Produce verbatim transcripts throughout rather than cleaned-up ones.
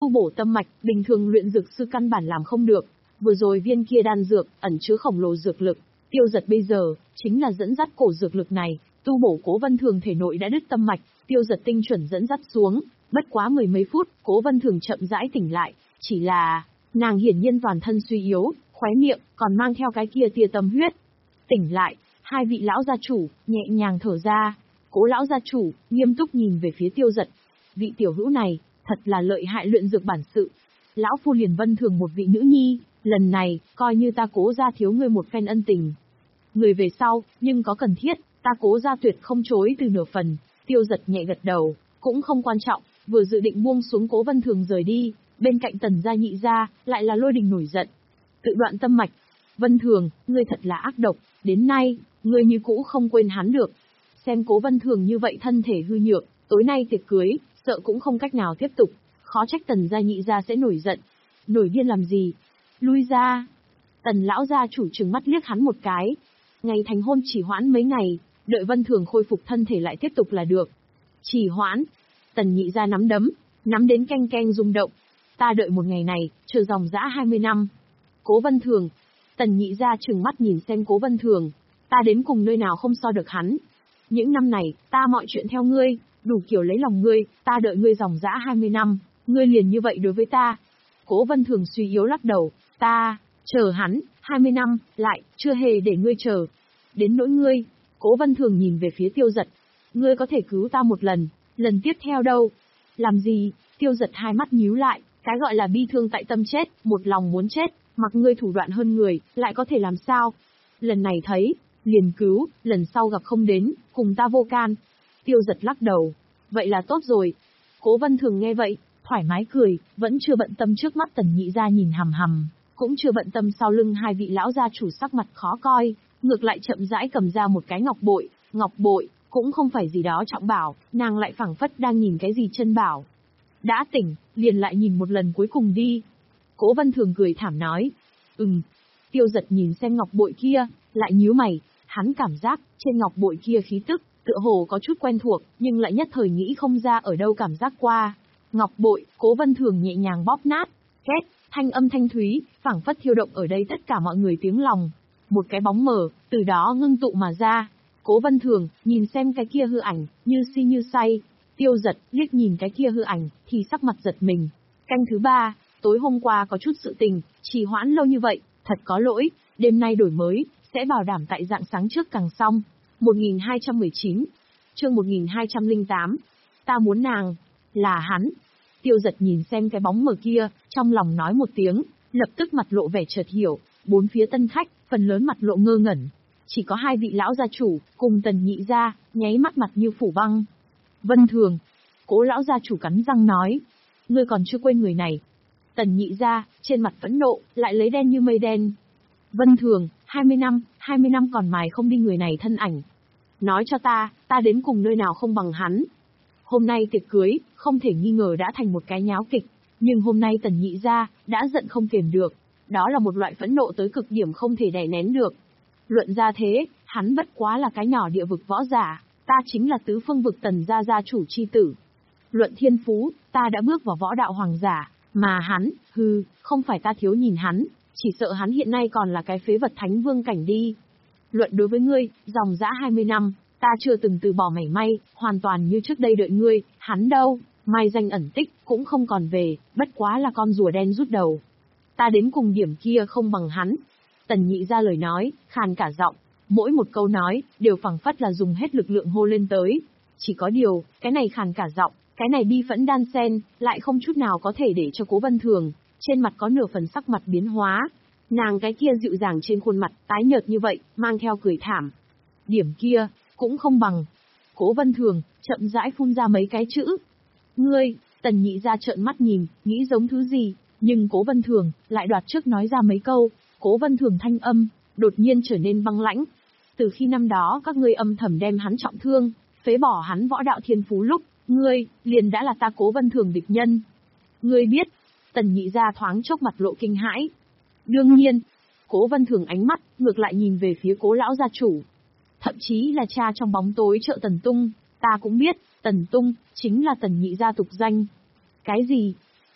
tu bổ tâm mạch, bình thường luyện dược sư căn bản làm không được. Vừa rồi viên kia đan dược, ẩn chứa khổng lồ dược lực, Tiêu Dật bây giờ, chính là dẫn dắt cổ dược lực này, tu bổ Cố Vân Thường thể nội đã đứt tâm mạch, Tiêu Dật tinh chuẩn dẫn dắt xuống, bất quá mười mấy phút, Cố Vân Thường chậm rãi tỉnh lại, chỉ là, nàng hiển nhiên toàn thân suy yếu, khóe miệng, còn mang theo cái kia tia tâm huyết. Tỉnh lại, hai vị lão gia chủ, nhẹ nhàng thở ra, Cố lão gia chủ, nghiêm túc nhìn về phía Tiêu Dật. Vị tiểu hữu này, thật là lợi hại luyện dược bản sự. Lão phu liền Vân Thường một vị nữ nhi, lần này, coi như ta Cố gia thiếu ngươi một phen ân tình. Người về sau, nhưng có cần thiết, ta Cố gia tuyệt không chối từ nửa phần. Tiêu Dật nhẹ gật đầu, cũng không quan trọng, vừa dự định buông xuống Cố Vân Thường rời đi, bên cạnh Tần gia nhị gia, lại là Lôi Đình nổi giận. Tự đoạn tâm mạch. Vân Thường, ngươi thật là ác độc, đến nay, ngươi như cũ không quên hắn được. Xem Cố Vân Thường như vậy thân thể hư nhược, tối nay tiệc cưới, sợ cũng không cách nào tiếp tục, khó trách Tần gia nhị gia sẽ nổi giận. Nổi điên làm gì? Lui ra. Tần lão gia chủ trừng mắt liếc hắn một cái. Ngày thành hôn chỉ hoãn mấy ngày, đợi Vân Thường khôi phục thân thể lại tiếp tục là được. Chỉ hoãn. Tần nhị gia nắm đấm, nắm đến canh canh rung động. Ta đợi một ngày này, chờ dòng dã hai mươi năm. Cố Vân Thường. Tần nhị gia trừng mắt nhìn xem Cố Vân Thường. Ta đến cùng nơi nào không so được hắn. Những năm này, ta mọi chuyện theo ngươi, đủ kiểu lấy lòng ngươi, ta đợi ngươi dòng dã hai mươi năm, ngươi liền như vậy đối với ta. Cố Vân Thường suy yếu lắc đầu, ta, chờ hắn, hai mươi năm, lại, chưa hề để ngươi chờ. Đến nỗi ngươi, Cố Vân Thường nhìn về phía Tiêu Dật. Ngươi có thể cứu ta một lần, lần tiếp theo đâu? Làm gì? Tiêu Dật hai mắt nhíu lại, cái gọi là bi thương tại tâm chết, một lòng muốn chết, mặc ngươi thủ đoạn hơn người, lại có thể làm sao? Lần này thấy, liền cứu, lần sau gặp không đến, cùng ta vô can. Tiêu Dật lắc đầu, vậy là tốt rồi. Cố Vân Thường nghe vậy, thoải mái cười, vẫn chưa bận tâm trước mắt Tần nhị gia nhìn hằm hằm, cũng chưa bận tâm sau lưng hai vị lão gia chủ sắc mặt khó coi, ngược lại chậm rãi cầm ra một cái ngọc bội, ngọc bội, cũng không phải gì đó trọng bảo, nàng lại phảng phất đang nhìn cái gì chân bảo. Đã tỉnh, liền lại nhìn một lần cuối cùng đi. Cố Vân Thường cười thảm nói, ừm. Tiêu Dật nhìn xem ngọc bội kia, lại nhíu mày, hắn cảm giác, trên ngọc bội kia khí tức, tựa hồ có chút quen thuộc, nhưng lại nhất thời nghĩ không ra ở đâu cảm giác qua. Ngọc bội, Cố Vân Thường nhẹ nhàng bóp nát, két, thanh âm thanh thúy, phảng phất thiêu động ở đây tất cả mọi người tiếng lòng. Một cái bóng mờ, từ đó ngưng tụ mà ra. Cố Vân Thường, nhìn xem cái kia hư ảnh, như si như say. Tiêu Dật, liếc nhìn cái kia hư ảnh, thì sắc mặt giật mình. Canh thứ ba, tối hôm qua có chút sự tình, trì hoãn lâu như vậy, thật có lỗi, đêm nay đổi mới, sẽ bảo đảm tại dạng sáng trước càng xong. một nghìn hai trăm mười chín, chương một nghìn hai trăm lẻ tám, ta muốn nàng, là hắn. Tiêu Dật nhìn xem cái bóng mờ kia, trong lòng nói một tiếng, lập tức mặt lộ vẻ chợt hiểu, bốn phía tân khách, phần lớn mặt lộ ngơ ngẩn. Chỉ có hai vị lão gia chủ, cùng Tần nhị gia, nháy mắt mặt như phủ băng. Vân Thường, Cố lão gia chủ cắn răng nói, ngươi còn chưa quên người này. Tần nhị gia, trên mặt phẫn nộ, lại lấy đen như mây đen. Vân Thường, hai mươi năm, hai mươi năm còn mài không đi người này thân ảnh. Nói cho ta, ta đến cùng nơi nào không bằng hắn. Hôm nay tiệc cưới, không thể nghi ngờ đã thành một cái nháo kịch, nhưng hôm nay Tần nhị gia, đã giận không kiềm được. Đó là một loại phẫn nộ tới cực điểm không thể đè nén được. Luận ra thế, hắn bất quá là cái nhỏ địa vực võ giả, ta chính là tứ phương vực Tần gia gia chủ chi tử. Luận thiên phú, ta đã bước vào võ đạo hoàng giả, mà hắn, hừ, không phải ta thiếu nhìn hắn, chỉ sợ hắn hiện nay còn là cái phế vật thánh vương cảnh đi. Luận đối với ngươi, dòng dã hai mươi năm, ta chưa từng từ bỏ mảy may, hoàn toàn như trước đây đợi ngươi, hắn đâu, mai danh ẩn tích, cũng không còn về, bất quá là con rùa đen rút đầu. Ta đến cùng điểm kia không bằng hắn. Tần nhị ra lời nói, khàn cả giọng, mỗi một câu nói, đều phảng phất là dùng hết lực lượng hô lên tới. Chỉ có điều, cái này khàn cả giọng, cái này bi phẫn đan sen, lại không chút nào có thể để cho Cố Vân Thường, trên mặt có nửa phần sắc mặt biến hóa. Nàng cái kia dịu dàng trên khuôn mặt, tái nhợt như vậy, mang theo cười thảm. Điểm kia, cũng không bằng. Cố Vân Thường, chậm rãi phun ra mấy cái chữ. Ngươi, Tần nhị ra trợn mắt nhìn, nghĩ giống thứ gì, nhưng Cố Vân Thường, lại đoạt trước nói ra mấy câu. Cố Vân Thường thanh âm, đột nhiên trở nên băng lãnh. Từ khi năm đó các ngươi âm thầm đem hắn trọng thương, phế bỏ hắn võ đạo thiên phú lúc, ngươi, liền đã là ta Cố Vân Thường địch nhân. Ngươi biết, Tần nhị ra thoáng chốc mặt lộ kinh hãi. Đương nhiên, Cố Vân Thường ánh mắt, ngược lại nhìn về phía Cố lão gia chủ. Thậm chí là cha trong bóng tối trợ Tần Tung, ta cũng biết, Tần Tung, chính là Tần nhị gia tục danh. Cái gì?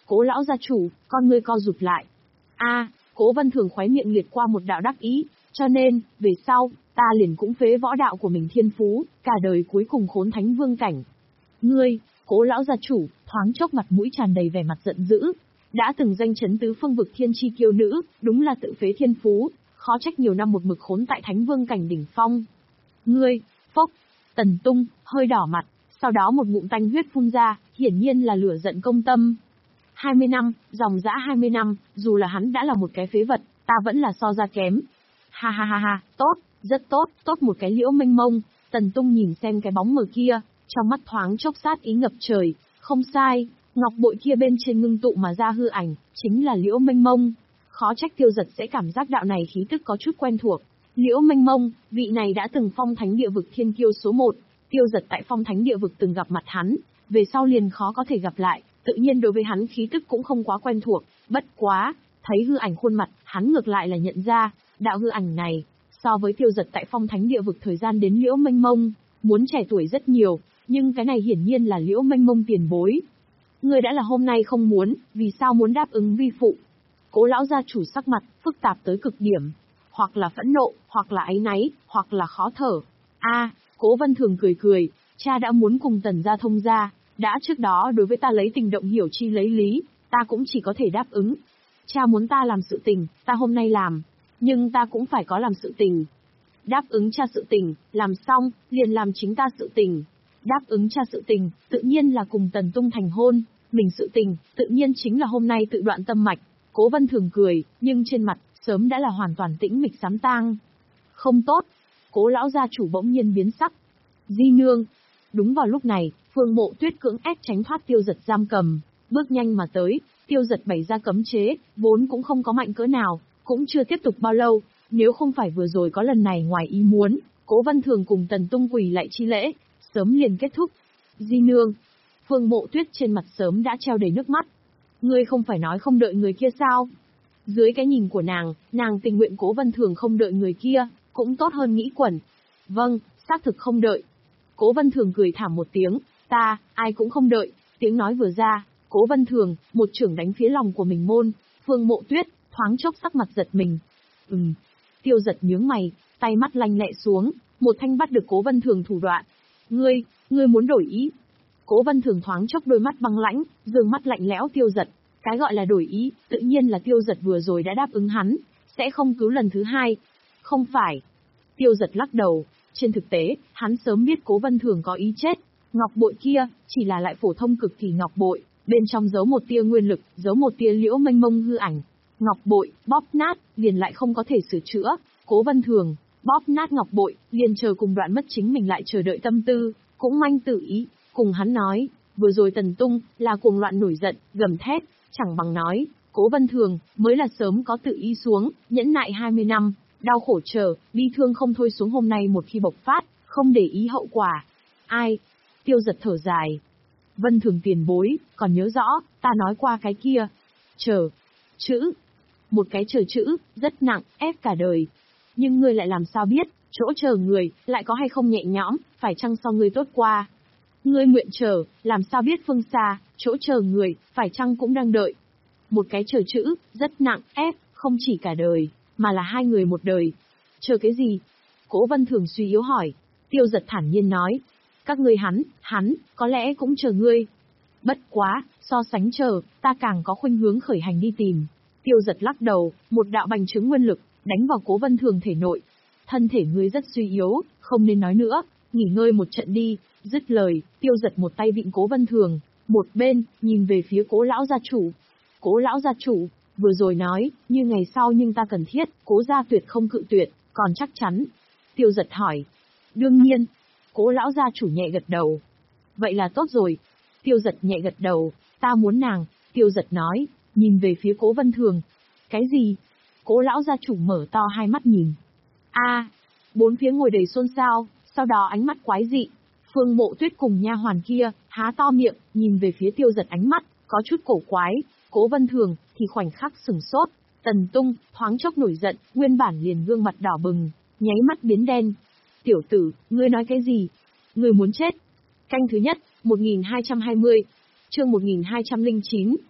Cố lão gia chủ, con ngươi co rụt lại. A, Cố Vân Thường khóe miệng liệt qua một đạo đắc ý, cho nên, về sau, ta liền cũng phế võ đạo của mình thiên phú, cả đời cuối cùng khốn thánh vương cảnh. Ngươi, Cố lão gia chủ, thoáng chốc mặt mũi tràn đầy vẻ mặt giận dữ. Đã từng danh chấn tứ phương vực thiên chi kiêu nữ, đúng là tự phế thiên phú, khó trách nhiều năm một mực khốn tại thánh vương cảnh đỉnh phong. Ngươi, phốc, Tần Tung, hơi đỏ mặt, sau đó một ngụm tanh huyết phun ra, hiển nhiên là lửa giận công tâm. hai mươi năm, dòng dã hai mươi năm, dù là hắn đã là một cái phế vật, ta vẫn là so ra kém. Ha ha ha ha, tốt, rất tốt, tốt một cái Liễu Mênh Mông. Tần Tung nhìn xem cái bóng mờ kia, trong mắt thoáng chốc sát ý ngập trời, không sai, ngọc bội kia bên trên ngưng tụ mà ra hư ảnh, chính là Liễu Mênh Mông. Khó trách Tiêu Dật sẽ cảm giác đạo này khí tức có chút quen thuộc. Liễu Mênh Mông, vị này đã từng phong thánh địa vực thiên kiêu số một, Tiêu Dật tại phong thánh địa vực từng gặp mặt hắn, về sau liền khó có thể gặp lại, tự nhiên đối với hắn khí tức cũng không quá quen thuộc, bất quá, thấy hư ảnh khuôn mặt, hắn ngược lại là nhận ra, đạo hư ảnh này, so với Tiêu Dật tại phong thánh địa vực thời gian đến Liễu Mênh Mông, muốn trẻ tuổi rất nhiều, nhưng cái này hiển nhiên là Liễu Mênh Mông tiền bối. Ngươi đã là hôm nay không muốn, vì sao muốn đáp ứng vi phụ? Cố lão gia chủ sắc mặt, phức tạp tới cực điểm. Hoặc là phẫn nộ, hoặc là áy náy, hoặc là khó thở. A, Cố Vân Thường cười cười, cha đã muốn cùng Tần gia thông gia, đã trước đó đối với ta lấy tình động hiểu chi lấy lý, ta cũng chỉ có thể đáp ứng. Cha muốn ta làm sự tình, ta hôm nay làm, nhưng ta cũng phải có làm sự tình. Đáp ứng cha sự tình, làm xong, liền làm chính ta sự tình. Đáp ứng cha sự tình, tự nhiên là cùng Tần Tung thành hôn, mình sự tình, tự nhiên chính là hôm nay tự đoạn tâm mạch. Cố Vân Thường cười, nhưng trên mặt, sớm đã là hoàn toàn tĩnh mịch sám tang. Không tốt. Cố lão gia chủ bỗng nhiên biến sắc. Di nương. Đúng vào lúc này, Phương Mộ Tuyết cưỡng ép tránh thoát Tiêu Dật giam cầm, bước nhanh mà tới. Tiêu Dật bày ra cấm chế, vốn cũng không có mạnh cỡ nào, cũng chưa tiếp tục bao lâu. Nếu không phải vừa rồi có lần này ngoài ý muốn, Cố Vân Thường cùng Tần Tung quỳ lạy chi lễ, sớm liền kết thúc. Di nương. Phương Mộ Tuyết trên mặt sớm đã treo đầy nước mắt. Ngươi không phải nói không đợi người kia sao? Dưới cái nhìn của nàng, nàng tình nguyện Cố Vân Thường không đợi người kia, cũng tốt hơn nghĩ quẩn. Vâng, xác thực không đợi. Cố Vân Thường cười thảm một tiếng, ta, ai cũng không đợi. Tiếng nói vừa ra, Cố Vân Thường, một chưởng đánh phía lòng của mình môn. Phương Mộ Tuyết, thoáng chốc sắc mặt giật mình. Ừm. Tiêu Dật nhướng mày, tay mắt lanh lẹ xuống, một thanh bắt được Cố Vân Thường thủ đoạn. Ngươi, ngươi muốn đổi ý? Cố Vân Thường thoáng chốc đôi mắt băng lãnh, dương mắt lạnh lẽo Tiêu Dật. Cái gọi là đổi ý, tự nhiên là Tiêu Dật vừa rồi đã đáp ứng hắn, sẽ không cứu lần thứ hai. Không phải. Tiêu Dật lắc đầu, trên thực tế, hắn sớm biết Cố Vân Thường có ý chết. Ngọc bội kia, chỉ là lại phổ thông cực kỳ ngọc bội, bên trong giấu một tia nguyên lực, giấu một tia Liễu Mênh Mông hư ảnh. Ngọc bội, bóp nát, liền lại không có thể sửa chữa. Cố Vân Thường, bóp nát ngọc bội, liền chờ cùng đoạn mất chính mình lại chờ đợi tâm tư, cũng manh tự ý, cùng hắn nói, vừa rồi Tần Tung, là cuồng loạn nổi giận, gầm thét, chẳng bằng nói, Cố Vân Thường, mới là sớm có tự ý xuống, nhẫn nại hai mươi năm, đau khổ chờ, bi thương không thôi xuống hôm nay một khi bộc phát, không để ý hậu quả. Ai? Tiêu Dật thở dài. Vân Thường tiền bối, còn nhớ rõ, ta nói qua cái kia. Chờ. Chữ. Một cái chờ chữ, rất nặng, ép cả đời. Nhưng ngươi lại làm sao biết, chỗ chờ người, lại có hay không nhẹ nhõm, phải chăng sau ngươi tốt qua. Ngươi nguyện chờ, làm sao biết phương xa, chỗ chờ người, phải chăng cũng đang đợi. Một cái chờ chữ, rất nặng, ép, không chỉ cả đời, mà là hai người một đời. Chờ cái gì? Cố Vân Thường suy yếu hỏi. Tiêu Dật thản nhiên nói. Các ngươi hắn, hắn, có lẽ cũng chờ ngươi. Bất quá, so sánh chờ, ta càng có khuynh hướng khởi hành đi tìm. Tiêu Dật lắc đầu, một đạo bành trướng nguyên lực, đánh vào Cố Vân Thường thể nội. Thân thể ngươi rất suy yếu, không nên nói nữa, nghỉ ngơi một trận đi. Dứt lời, Tiêu Dật một tay vịn Cố Vân Thường, một bên, nhìn về phía Cố lão gia chủ. Cố lão gia chủ, vừa rồi nói, như ngày sau nhưng ta cần thiết, Cố gia tuyệt không cự tuyệt, còn chắc chắn. Tiêu Dật hỏi. Đương nhiên. Cố lão gia chủ nhẹ gật đầu. Vậy là tốt rồi. Tiêu Dật nhẹ gật đầu, ta muốn nàng. Tiêu Dật nói, nhìn về phía Cố Vân Thường. Cái gì? Cố lão gia chủ mở to hai mắt nhìn. A, bốn phía ngồi đầy xôn xao, sau đó ánh mắt quái dị. Phương Mộ Tuyết cùng nha hoàn kia, há to miệng, nhìn về phía Tiêu Dật ánh mắt, có chút cổ quái. Cố Vân Thường, thì khoảnh khắc sửng sốt. Tần Tung, thoáng chốc nổi giận, nguyên bản liền gương mặt đỏ bừng, nháy mắt biến đen. Tiểu tử, ngươi nói cái gì? Ngươi muốn chết. Canh thứ nhất, một nghìn hai trăm hai mươi. Chương một nghìn hai trăm lẻ chín.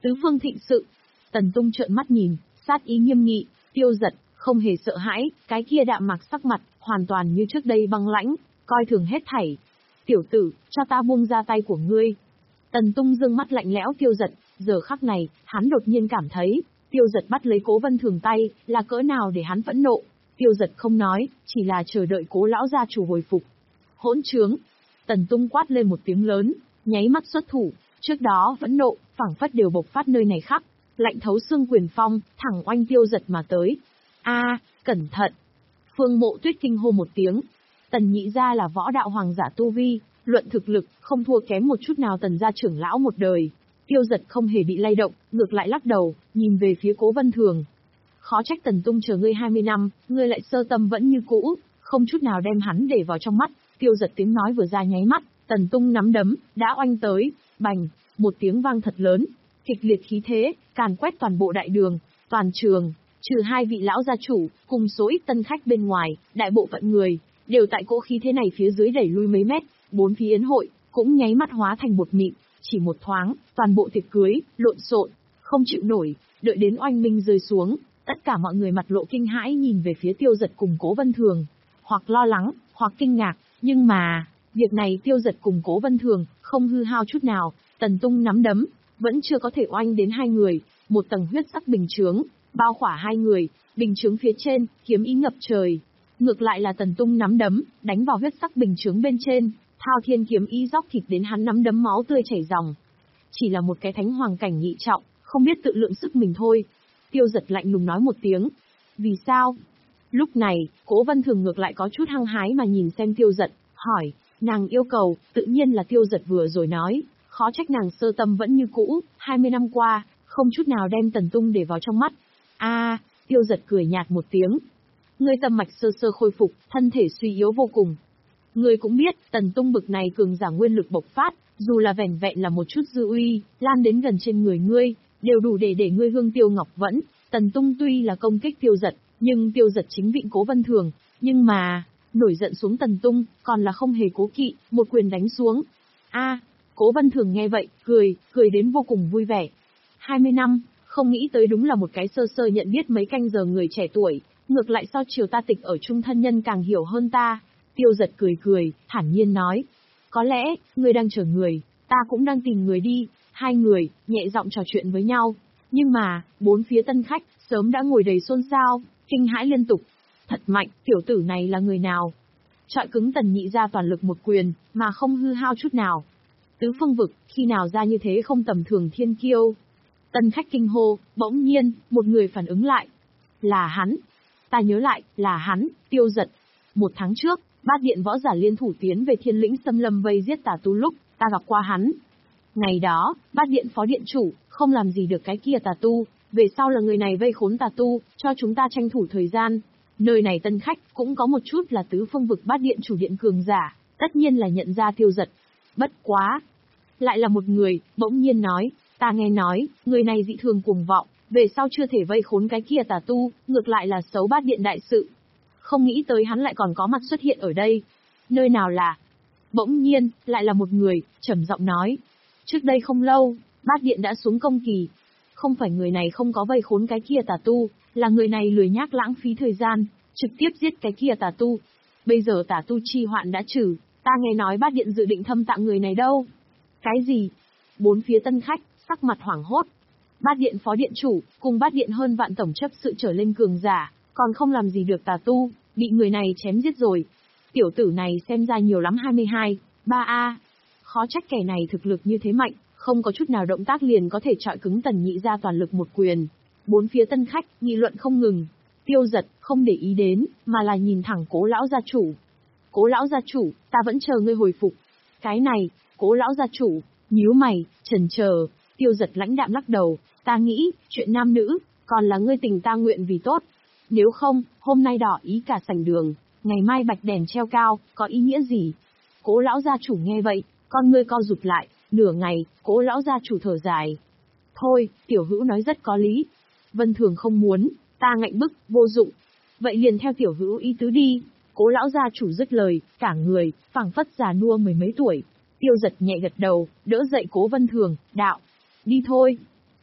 Tứ phương thịnh sự. Tần Tung trợn mắt nhìn, sát ý nghiêm nghị, Tiêu Giật không hề sợ hãi, cái kia đạm mạc sắc mặt, hoàn toàn như trước đây băng lãnh, coi thường hết thảy. Tiểu tử, cho ta buông ra tay của ngươi. Tần Tung dương mắt lạnh lẽo Tiêu Giật, giờ khắc này, hắn đột nhiên cảm thấy, Tiêu Giật bắt lấy Cố Vân Thường tay, là cỡ nào để hắn phẫn nộ. Tiêu Giật không nói, chỉ là chờ đợi Cố lão gia chủ hồi phục. Hỗn trướng! Tần Tung quát lên một tiếng lớn, nháy mắt xuất thủ, trước đó vẫn nộ, phảng phất đều bộc phát nơi này khắc, lạnh thấu xương quyền phong, thẳng oanh Tiêu Giật mà tới. A, cẩn thận! Phương Mộ Tuyết kinh hô một tiếng. Tần nhị gia là võ đạo hoàng giả tu vi, luận thực lực, không thua kém một chút nào Tần gia trưởng lão một đời. Tiêu Giật không hề bị lay động, ngược lại lắc đầu, nhìn về phía Cố Vân Thường. Khó trách Tần Tung chờ ngươi hai mươi năm, ngươi lại sơ tâm vẫn như cũ, không chút nào đem hắn để vào trong mắt. Tiêu Giật tiếng nói vừa ra nháy mắt, Tần Tung nắm đấm, đã oanh tới, bành, một tiếng vang thật lớn, kịch liệt khí thế, càn quét toàn bộ đại đường, toàn trường, trừ hai vị lão gia chủ, cùng số ít tân khách bên ngoài, đại bộ phận người, đều tại cỗ khí thế này phía dưới đẩy lui mấy mét, bốn phía yến hội, cũng nháy mắt hóa thành bột mịn, chỉ một thoáng, toàn bộ tiệc cưới, lộn xộn, không chịu nổi, đợi đến oanh minh rơi xuống, tất cả mọi người mặt lộ kinh hãi nhìn về phía Tiêu Giật cùng Cố Vân Thường, hoặc lo lắng, hoặc kinh ngạc, nhưng mà, việc này Tiêu Giật cùng Cố Vân Thường, không hư hao chút nào, Tần Tung nắm đấm, vẫn chưa có thể oanh đến hai người, một tầng huyết sắc bình chướng, bao khỏa hai người, bình chướng phía trên, kiếm ý ngập trời. Ngược lại là Tần Tung nắm đấm, đánh vào huyết sắc bình chướng bên trên, thao thiên kiếm ý dốc thịt đến hắn nắm đấm máu tươi chảy ròng. Chỉ là một cái thánh hoàng cảnh nhị trọng, không biết tự lượng sức mình thôi. Tiêu Giật lạnh lùng nói một tiếng. Vì sao? Lúc này, Cố Vân Thường ngược lại có chút hăng hái mà nhìn xem Tiêu Giật, hỏi, nàng yêu cầu, tự nhiên là Tiêu Giật vừa rồi nói, khó trách nàng sơ tâm vẫn như cũ, hai mươi năm qua, không chút nào đem Tần Tung để vào trong mắt. A, Tiêu Giật cười nhạt một tiếng. Ngươi tâm mạch sơ sơ khôi phục, thân thể suy yếu vô cùng. Ngươi cũng biết, Tần Tung bực này cường giả nguyên lực bộc phát, dù là vẻn vẹn là một chút dư uy, lan đến gần trên người ngươi, đều đủ để để ngươi hương tiêu ngọc vẫn. Tần Tung tuy là công kích Tiêu Giật, nhưng Tiêu Giật chính vịnh Cố Vân Thường, nhưng mà, nổi giận xuống Tần Tung, còn là không hề cố kỵ, một quyền đánh xuống. A, Cố Vân Thường nghe vậy, cười, cười đến vô cùng vui vẻ. hai mươi năm, không nghĩ tới đúng là một cái sơ sơ nhận biết mấy canh giờ người trẻ tuổi, ngược lại sau chiều ta tịch ở chung thân nhân càng hiểu hơn ta. Tiêu Giật cười cười, thản nhiên nói. Có lẽ, ngươi đang chờ người, ta cũng đang tìm người đi. Hai người, nhẹ giọng trò chuyện với nhau. Nhưng mà, bốn phía tân khách, sớm đã ngồi đầy xôn xao, kinh hãi liên tục. Thật mạnh, tiểu tử này là người nào? Trọi cứng Tần nhị ra toàn lực một quyền, mà không hư hao chút nào. Tứ phương vực, khi nào ra như thế không tầm thường thiên kiêu. Tân khách kinh hô, bỗng nhiên, một người phản ứng lại. Là hắn. Ta nhớ lại, là hắn, Tiêu Giật. Một tháng trước, bát điện võ giả liên thủ tiến về thiên lĩnh xâm lâm vây giết tà tu lúc, ta gặp qua hắn. Ngày đó, bát điện phó điện chủ, không làm gì được cái kia tà tu, về sau là người này vây khốn tà tu, cho chúng ta tranh thủ thời gian. Nơi này tân khách, cũng có một chút là tứ phương vực bát điện chủ điện cường giả, tất nhiên là nhận ra Tiêu Giật. Bất quá. Lại là một người, bỗng nhiên nói, ta nghe nói, người này dị thường cuồng vọng, về sau chưa thể vây khốn cái kia tà tu, ngược lại là xấu bát điện đại sự. Không nghĩ tới hắn lại còn có mặt xuất hiện ở đây. Nơi nào là? Bỗng nhiên, lại là một người, trầm giọng nói. Trước đây không lâu, bát điện đã xuống công kỳ. Không phải người này không có vây khốn cái kia tà tu, là người này lười nhác lãng phí thời gian, trực tiếp giết cái kia tà tu. Bây giờ tà tu chi hoạn đã trừ, ta nghe nói bát điện dự định thâm tặng người này đâu. Cái gì? Bốn phía tân khách, sắc mặt hoảng hốt. Bát điện phó điện chủ, cùng bát điện hơn vạn tổng chấp sự trở lên cường giả, còn không làm gì được tà tu, bị người này chém giết rồi. Tiểu tử này xem ra nhiều lắm hai mươi hai, ba A. Khó trách kẻ này thực lực như thế mạnh, không có chút nào động tác liền có thể trọi cứng Tần nhị ra toàn lực một quyền. Bốn phía tân khách, nghị luận không ngừng. Tiêu Giật, không để ý đến, mà là nhìn thẳng Cố lão gia chủ. Cố lão gia chủ, ta vẫn chờ ngươi hồi phục. Cái này, Cố lão gia chủ, nhíu mày, chần chờ. Tiêu Giật lãnh đạm lắc đầu, ta nghĩ, chuyện nam nữ, còn là ngươi tình ta nguyện vì tốt. Nếu không, hôm nay đỏ ý cả sảnh đường, ngày mai bạch đèn treo cao, có ý nghĩa gì? Cố lão gia chủ nghe vậy, con ngươi co rụt lại, nửa ngày, Cố lão gia chủ thở dài. Thôi, tiểu hữu nói rất có lý. Vân Thường không muốn, ta ngạnh bức, vô dụng. Vậy liền theo tiểu hữu ý tứ đi. Cố lão gia chủ dứt lời, cả người, phảng phất già nua mười mấy tuổi. Tiêu Giật nhẹ gật đầu, đỡ dậy Cố Vân Thường, đạo. Đi thôi.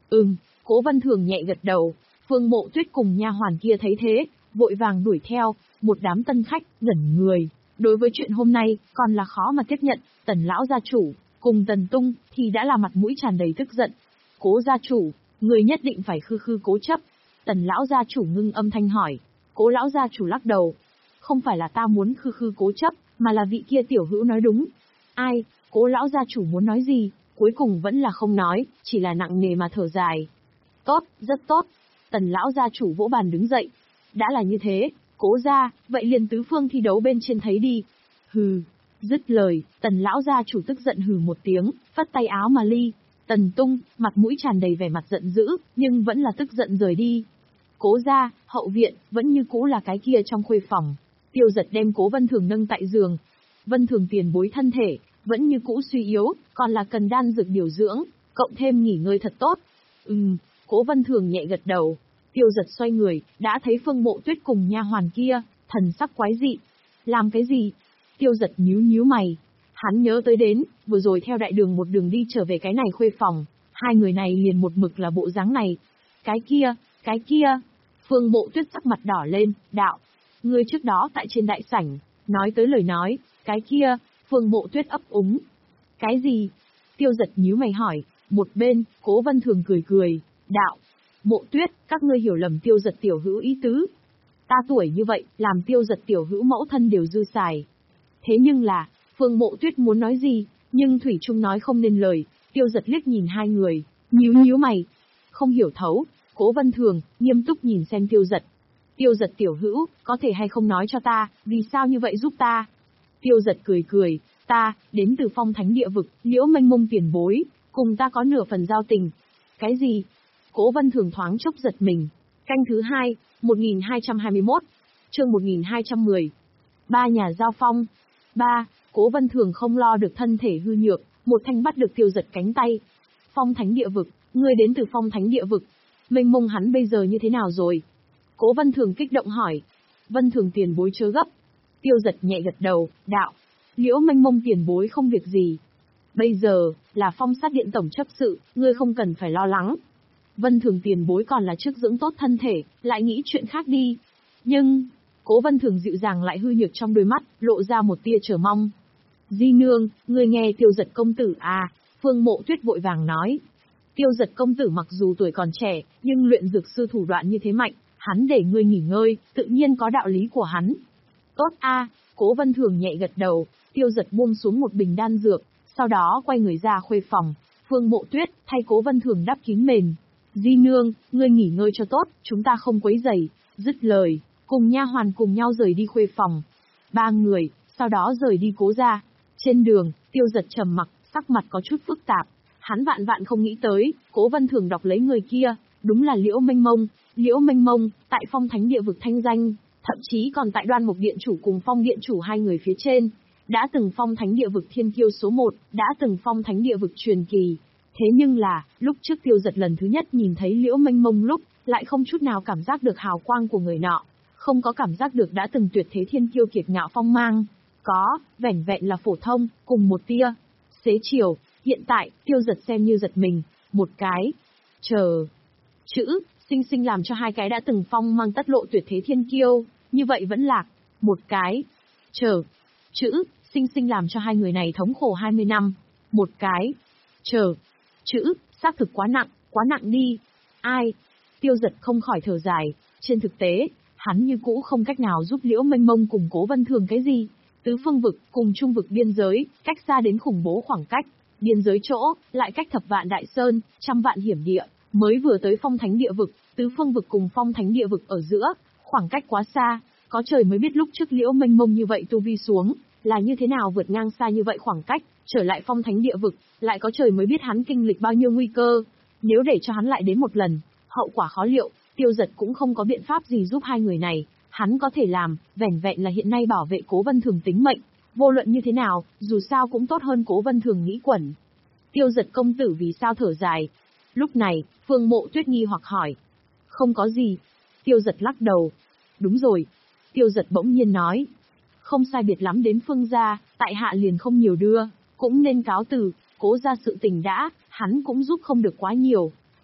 Ừm, Cố Vân Thường nhẹ gật đầu. Phương Mộ Tuyết cùng nha hoàn kia thấy thế, vội vàng đuổi theo, một đám tân khách, ngẩn người. Đối với chuyện hôm nay, còn là khó mà tiếp nhận, Tần lão gia chủ, cùng Tần Tung, thì đã là mặt mũi tràn đầy tức giận. Cố gia chủ, người nhất định phải khư khư cố chấp. Tần lão gia chủ ngưng âm thanh hỏi. Cố lão gia chủ lắc đầu. Không phải là ta muốn khư khư cố chấp, mà là vị kia tiểu hữu nói đúng. Ai, Cố lão gia chủ muốn nói gì, cuối cùng vẫn là không nói, chỉ là nặng nề mà thở dài. Tốt, rất tốt. Tần lão gia chủ vỗ bàn đứng dậy. Đã là như thế, Cố gia, vậy liền tứ phương thi đấu bên trên thấy đi. Hừ. Dứt lời, Tần lão gia chủ tức giận hừ một tiếng, phất tay áo mà ly. Tần Tung, mặt mũi tràn đầy vẻ mặt giận dữ, nhưng vẫn là tức giận rời đi. Cố gia, hậu viện, vẫn như cũ là cái kia trong khuê phòng. Tiêu Giật đem Cố Vân Thường nâng tại giường. Vân Thường tiền bối thân thể, vẫn như cũ suy yếu, còn là cần đan dược điều dưỡng, cộng thêm nghỉ ngơi thật tốt. Ừm, Cố Vân Thường nhẹ gật đầu. Tiêu Giật xoay người, đã thấy Phương Mộ Tuyết cùng nha hoàn kia, thần sắc quái dị. Làm cái gì? Tiêu Giật nhíu nhíu mày. Hắn nhớ tới đến, vừa rồi theo đại đường một đường đi trở về cái này khuê phòng, hai người này liền một mực là bộ dáng này. Cái kia, cái kia. Phương Mộ Tuyết sắc mặt đỏ lên, đạo. Ngươi trước đó tại trên đại sảnh, nói tới lời nói, cái kia, Phương Mộ Tuyết ấp úng. Cái gì? Tiêu Giật nhíu mày hỏi, một bên, Cố Vân Thường cười cười, đạo. Mộ Tuyết, các ngươi hiểu lầm Tiêu Giật tiểu hữu ý tứ. Ta tuổi như vậy, làm Tiêu Giật tiểu hữu mẫu thân đều dư xài. Thế nhưng là, Phương Mộ Tuyết muốn nói gì, nhưng Thủy Trung nói không nên lời. Tiêu Giật liếc nhìn hai người, nhíu nhíu mày. Không hiểu thấu, Cố Vân Thường, nghiêm túc nhìn xem Tiêu Giật. Tiêu Giật tiểu hữu, có thể hay không nói cho ta, vì sao như vậy giúp ta? Tiêu Giật cười cười, ta, đến từ Phong Thánh Địa Vực, Liễu Mênh Mông tiền bối, cùng ta có nửa phần giao tình. Cái gì? Cố Vân Thường thoáng chốc giật mình. Canh thứ hai, một nghìn hai trăm hai mươi mốt, chương một nghìn hai trăm mười. Ba nhà giao phong. Ba, Cố Vân Thường không lo được thân thể hư nhược, một thanh bắt được Tiêu Giật cánh tay. Phong Thánh Địa Vực, ngươi đến từ Phong Thánh Địa Vực. Mênh Mông hắn bây giờ như thế nào rồi? Cố Vân Thường kích động hỏi. Vân Thường tiền bối chớ gấp. Tiêu Giật nhẹ gật đầu, đạo. Liễu Mênh Mông tiền bối không việc gì. Bây giờ, là Phong Sát Điện tổng chấp sự, ngươi không cần phải lo lắng. Vân Thường tiền bối còn là trước dưỡng tốt thân thể, lại nghĩ chuyện khác đi. Nhưng, Cố Vân Thường dịu dàng lại hư nhược trong đôi mắt, lộ ra một tia chờ mong. Di nương, ngươi nghe Tiêu Giật công tử à, Phương Mộ Tuyết vội vàng nói. Tiêu Giật công tử mặc dù tuổi còn trẻ, nhưng luyện dược sư thủ đoạn như thế mạnh, hắn để ngươi nghỉ ngơi, tự nhiên có đạo lý của hắn. Tốt a, Cố Vân Thường nhẹ gật đầu, Tiêu Giật buông xuống một bình đan dược, sau đó quay người ra khuê phòng. Phương Mộ Tuyết thay Cố Vân Thường đắp kín mền. Di nương, ngươi nghỉ ngơi cho tốt, chúng ta không quấy rầy. Dứt lời, cùng nha hoàn cùng nhau rời đi khuê phòng. Ba người, sau đó rời đi Cố gia. Trên đường, Tiêu Giật trầm mặc, sắc mặt có chút phức tạp. Hắn vạn vạn không nghĩ tới, Cố Vân Thường đọc lấy người kia, đúng là Liễu Mênh Mông. Liễu Mênh Mông, tại Phong Thánh Địa Vực thanh danh, thậm chí còn tại Đoan Mục Điện chủ cùng Phong Điện chủ hai người phía trên. Đã từng Phong Thánh Địa Vực thiên kiêu số một, đã từng Phong Thánh Địa Vực truyền kỳ. Thế nhưng là, lúc trước Tiêu Giật lần thứ nhất nhìn thấy Liễu Mênh Mông lúc, lại không chút nào cảm giác được hào quang của người nọ, không có cảm giác được đã từng tuyệt thế thiên kiêu kiệt ngạo phong mang. Có, vẻn vẹn là phổ thông, cùng một tia. Xế chiều, hiện tại, Tiêu Giật xem như giật mình, một cái. Chờ. Chữ, sinh sinh làm cho hai cái đã từng phong mang tất lộ tuyệt thế thiên kiêu, như vậy vẫn lạc. Một cái. Chờ. Chữ, sinh sinh làm cho hai người này thống khổ hai mươi năm. Một cái. Chờ. Chữ, xác thực quá nặng, quá nặng đi. Ai? Tiêu Giật không khỏi thở dài, trên thực tế, hắn như cũ không cách nào giúp Liễu Mênh Mông cùng Cố Vân Thường cái gì. Tứ phương vực, cùng trung vực biên giới, cách xa đến khủng bố khoảng cách. Biên giới chỗ, lại cách thập vạn đại sơn, trăm vạn hiểm địa, mới vừa tới Phong Thánh Địa Vực, tứ phương vực cùng Phong Thánh Địa Vực ở giữa, khoảng cách quá xa, có trời mới biết lúc trước Liễu Mênh Mông như vậy tu vi xuống, là như thế nào vượt ngang xa như vậy khoảng cách, trở lại Phong Thánh Địa Vực, lại có trời mới biết hắn kinh lịch bao nhiêu nguy cơ. Nếu để cho hắn lại đến một lần, hậu quả khó liệu, Tiêu Giật cũng không có biện pháp gì giúp hai người này. Hắn có thể làm, vẻn vẹn là hiện nay bảo vệ Cố Vân Thường tính mệnh, vô luận như thế nào, dù sao cũng tốt hơn Cố Vân Thường nghĩ quẩn. Tiêu Giật công tử vì sao thở dài? Lúc này, Phương Mộ Tuyết nghi hoặc hỏi. Không có gì. Tiêu Giật lắc đầu. Đúng rồi. Tiêu Giật bỗng nhiên nói. Không sai biệt lắm đến Phương gia, tại hạ liền không nhiều đưa, cũng nên cáo từ, Cố gia sự tình đã, hắn cũng giúp không được quá nhiều.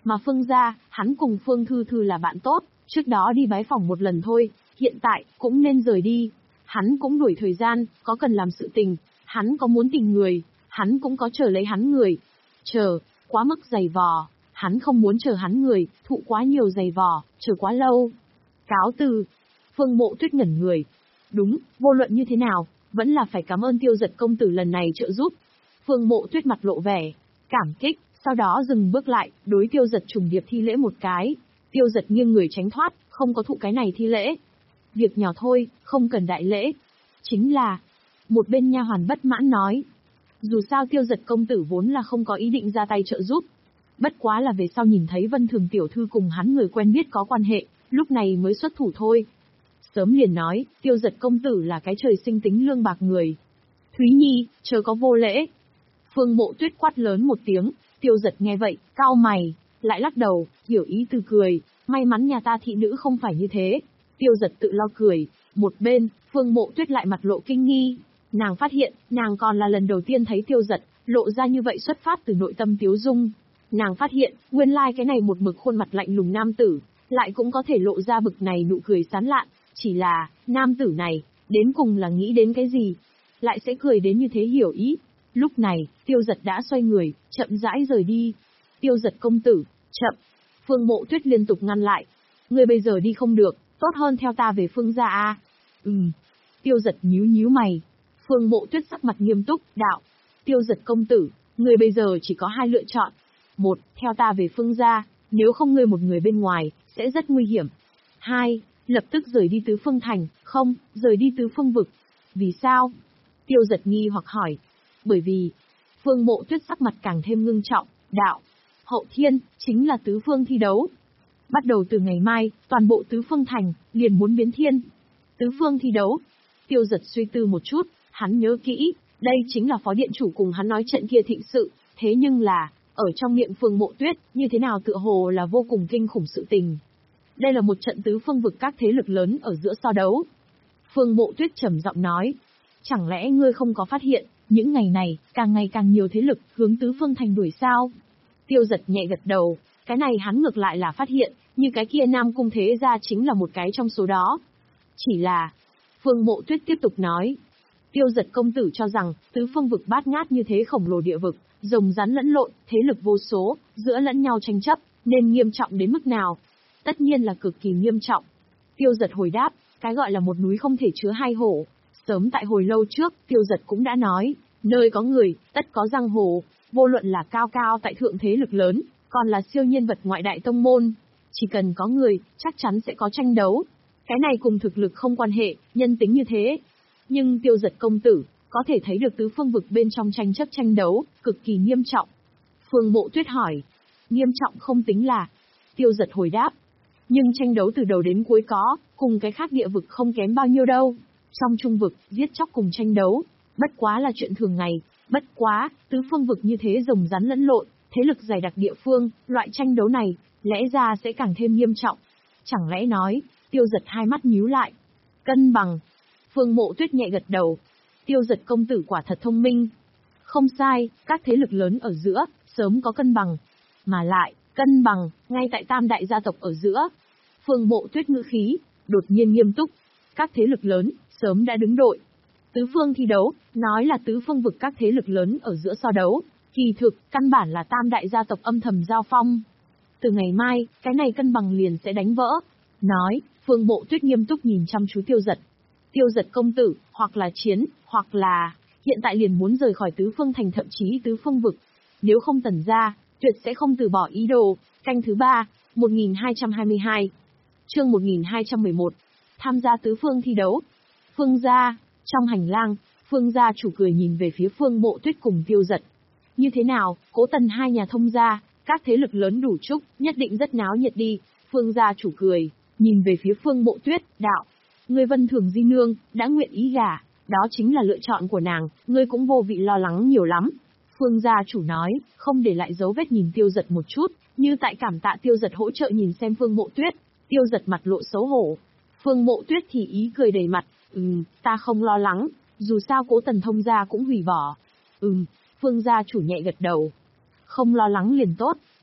Mà Phương gia, hắn cùng Phương Thư Thư là bạn tốt, trước đó đi bái phỏng một lần thôi, hiện tại, cũng nên rời đi. Hắn cũng đuổi thời gian, có cần làm sự tình, hắn có muốn tìm người, hắn cũng có chờ lấy hắn người. Chờ, quá mức dày vò, hắn không muốn chờ hắn người, thụ quá nhiều dày vò, chờ quá lâu. Cáo từ. Phương Mộ Tuyết ngẩn người. Đúng, vô luận như thế nào, vẫn là phải cảm ơn Tiêu Giật công tử lần này trợ giúp. Phương Mộ Tuyết mặt lộ vẻ cảm kích, sau đó dừng bước lại, đối Tiêu Giật trùng điệp thi lễ một cái. Tiêu Giật nghiêng người tránh thoát, không có thụ cái này thi lễ. Việc nhỏ thôi, không cần đại lễ. Chính là, một bên nha hoàn bất mãn nói. Dù sao Tiêu Giật công tử vốn là không có ý định ra tay trợ giúp. Bất quá là về sau nhìn thấy Vân Thường tiểu thư cùng hắn người quen biết có quan hệ, lúc này mới xuất thủ thôi. Sớm liền nói, Tiêu Giật công tử là cái trời sinh tính lương bạc người. Thúy Nhi, chớ có vô lễ. Phương Mộ Tuyết quát lớn một tiếng, Tiêu Giật nghe vậy, cau mày, lại lắc đầu, hiểu ý từ cười, may mắn nhà ta thị nữ không phải như thế. Tiêu Giật tự lo cười, một bên, Phương Mộ Tuyết lại mặt lộ kinh nghi. Nàng phát hiện, nàng còn là lần đầu tiên thấy Tiêu Giật, lộ ra như vậy xuất phát từ nội tâm tiếu dung. Nàng phát hiện, nguyên lai like cái này một mực khuôn mặt lạnh lùng nam tử, lại cũng có thể lộ ra bực này nụ cười sán lạn, chỉ là, nam tử này, đến cùng là nghĩ đến cái gì? Lại sẽ cười đến như thế hiểu ý. Lúc này, Tiêu Giật đã xoay người, chậm rãi rời đi. Tiêu Giật công tử, chậm. Phương Mộ Tuyết liên tục ngăn lại. Người bây giờ đi không được, tốt hơn theo ta về Phương gia a. Ừm. Tiêu Giật nhíu nhíu mày. Phương Mộ Tuyết sắc mặt nghiêm túc, đạo. Tiêu Giật công tử, người bây giờ chỉ có hai lựa chọn. Một, theo ta về Phương gia, nếu không ngươi một người bên ngoài, sẽ rất nguy hiểm. Hai, lập tức rời đi tứ phương thành, không, rời đi tứ phương vực. Vì sao? Tiêu Giật nghi hoặc hỏi. Bởi vì, Phương Mộ Tuyết sắc mặt càng thêm ngưng trọng, đạo. Hậu thiên, chính là tứ phương thi đấu. Bắt đầu từ ngày mai, toàn bộ tứ phương thành, liền muốn biến thiên. Tứ phương thi đấu. Tiêu Giật suy tư một chút, hắn nhớ kỹ, đây chính là phó điện chủ cùng hắn nói trận kia thịnh sự, thế nhưng là, ở trong miệng Phương Mộ Tuyết, như thế nào tựa hồ là vô cùng kinh khủng sự tình. Đây là một trận tứ phương vực các thế lực lớn ở giữa so đấu. Phương Mộ Tuyết trầm giọng nói, chẳng lẽ ngươi không có phát hiện, những ngày này, càng ngày càng nhiều thế lực hướng tứ phương thành đuổi sao? Tiêu Giật nhẹ gật đầu, cái này hắn ngược lại là phát hiện, như cái kia Nam Cung Thế Gia chính là một cái trong số đó. Chỉ là, Phương Mộ Tuyết tiếp tục nói, Tiêu Giật công tử cho rằng, tứ phương vực bát ngát như thế khổng lồ địa vực, rồng rắn lẫn lộn, thế lực vô số, giữa lẫn nhau tranh chấp, nên nghiêm trọng đến mức nào? Tất nhiên là cực kỳ nghiêm trọng. Tiêu Giật hồi đáp, cái gọi là một núi không thể chứa hai hổ. Sớm tại hồi lâu trước, Tiêu Giật cũng đã nói, nơi có người, tất có giang hồ, vô luận là cao cao tại thượng thế lực lớn, còn là siêu nhiên vật ngoại đại tông môn. Chỉ cần có người, chắc chắn sẽ có tranh đấu. Cái này cùng thực lực không quan hệ, nhân tính như thế. Nhưng Tiêu Giật công tử, có thể thấy được tứ phương vực bên trong tranh chấp tranh đấu, cực kỳ nghiêm trọng. Phương Mộ Tuyết hỏi, nghiêm trọng không tính là. Tiêu Giật hồi đáp, nhưng tranh đấu từ đầu đến cuối có, cùng cái khác địa vực không kém bao nhiêu đâu. Trong trung vực, giết chóc cùng tranh đấu, bất quá là chuyện thường ngày, bất quá, tứ phương vực như thế rồng rắn lẫn lộn, thế lực dày đặc địa phương, loại tranh đấu này, lẽ ra sẽ càng thêm nghiêm trọng. Chẳng lẽ nói, Tiêu Giật hai mắt nhíu lại. Cân bằng. Phương Mộ Tuyết nhẹ gật đầu. Tiêu Giật công tử quả thật thông minh. Không sai, các thế lực lớn ở giữa, sớm có cân bằng. Mà lại, cân bằng, ngay tại tam đại gia tộc ở giữa. Phương Mộ Tuyết ngữ khí, đột nhiên nghiêm túc. Các thế lực lớn, sớm đã đứng đội. Tứ phương thi đấu, nói là tứ phương vực các thế lực lớn ở giữa so đấu. Kỳ thực, căn bản là tam đại gia tộc âm thầm giao phong. Từ ngày mai, cái này cân bằng liền sẽ đánh vỡ. Nói, Phương Mộ Tuyết nghiêm túc nhìn chăm chú Tiêu Giật. Tiêu Giật công tử, hoặc là chiến, hoặc là, hiện tại liền muốn rời khỏi tứ phương thành thậm chí tứ phương vực. Nếu không tần ra, tuyệt sẽ không từ bỏ ý đồ. Canh thứ ba, một nghìn hai trăm hai mươi hai. Chương một nghìn hai trăm mười một. Tham gia tứ phương thi đấu. Phương gia, trong hành lang, Phương gia chủ cười nhìn về phía Phương Mộ Tuyết cùng Tiêu Giật. Như thế nào, Cố Tần hai nhà thông gia, các thế lực lớn đủ chúc, nhất định rất náo nhiệt đi. Phương gia chủ cười, nhìn về phía Phương Mộ Tuyết, đạo. Ngươi Vân Thường di nương, đã nguyện ý gả, đó chính là lựa chọn của nàng, ngươi cũng vô vị lo lắng nhiều lắm. Phương gia chủ nói, không để lại dấu vết nhìn Tiêu Giật một chút, như tại cảm tạ Tiêu Giật hỗ trợ nhìn xem Phương Mộ Tuyết. Tiêu Giật mặt lộ xấu hổ. Phương Mộ Tuyết thì ý cười đầy mặt, ừm, ta không lo lắng, dù sao Cố Tần thông gia cũng hủy bỏ. Ừm, Phương gia chủ nhẹ gật đầu. Không lo lắng liền tốt,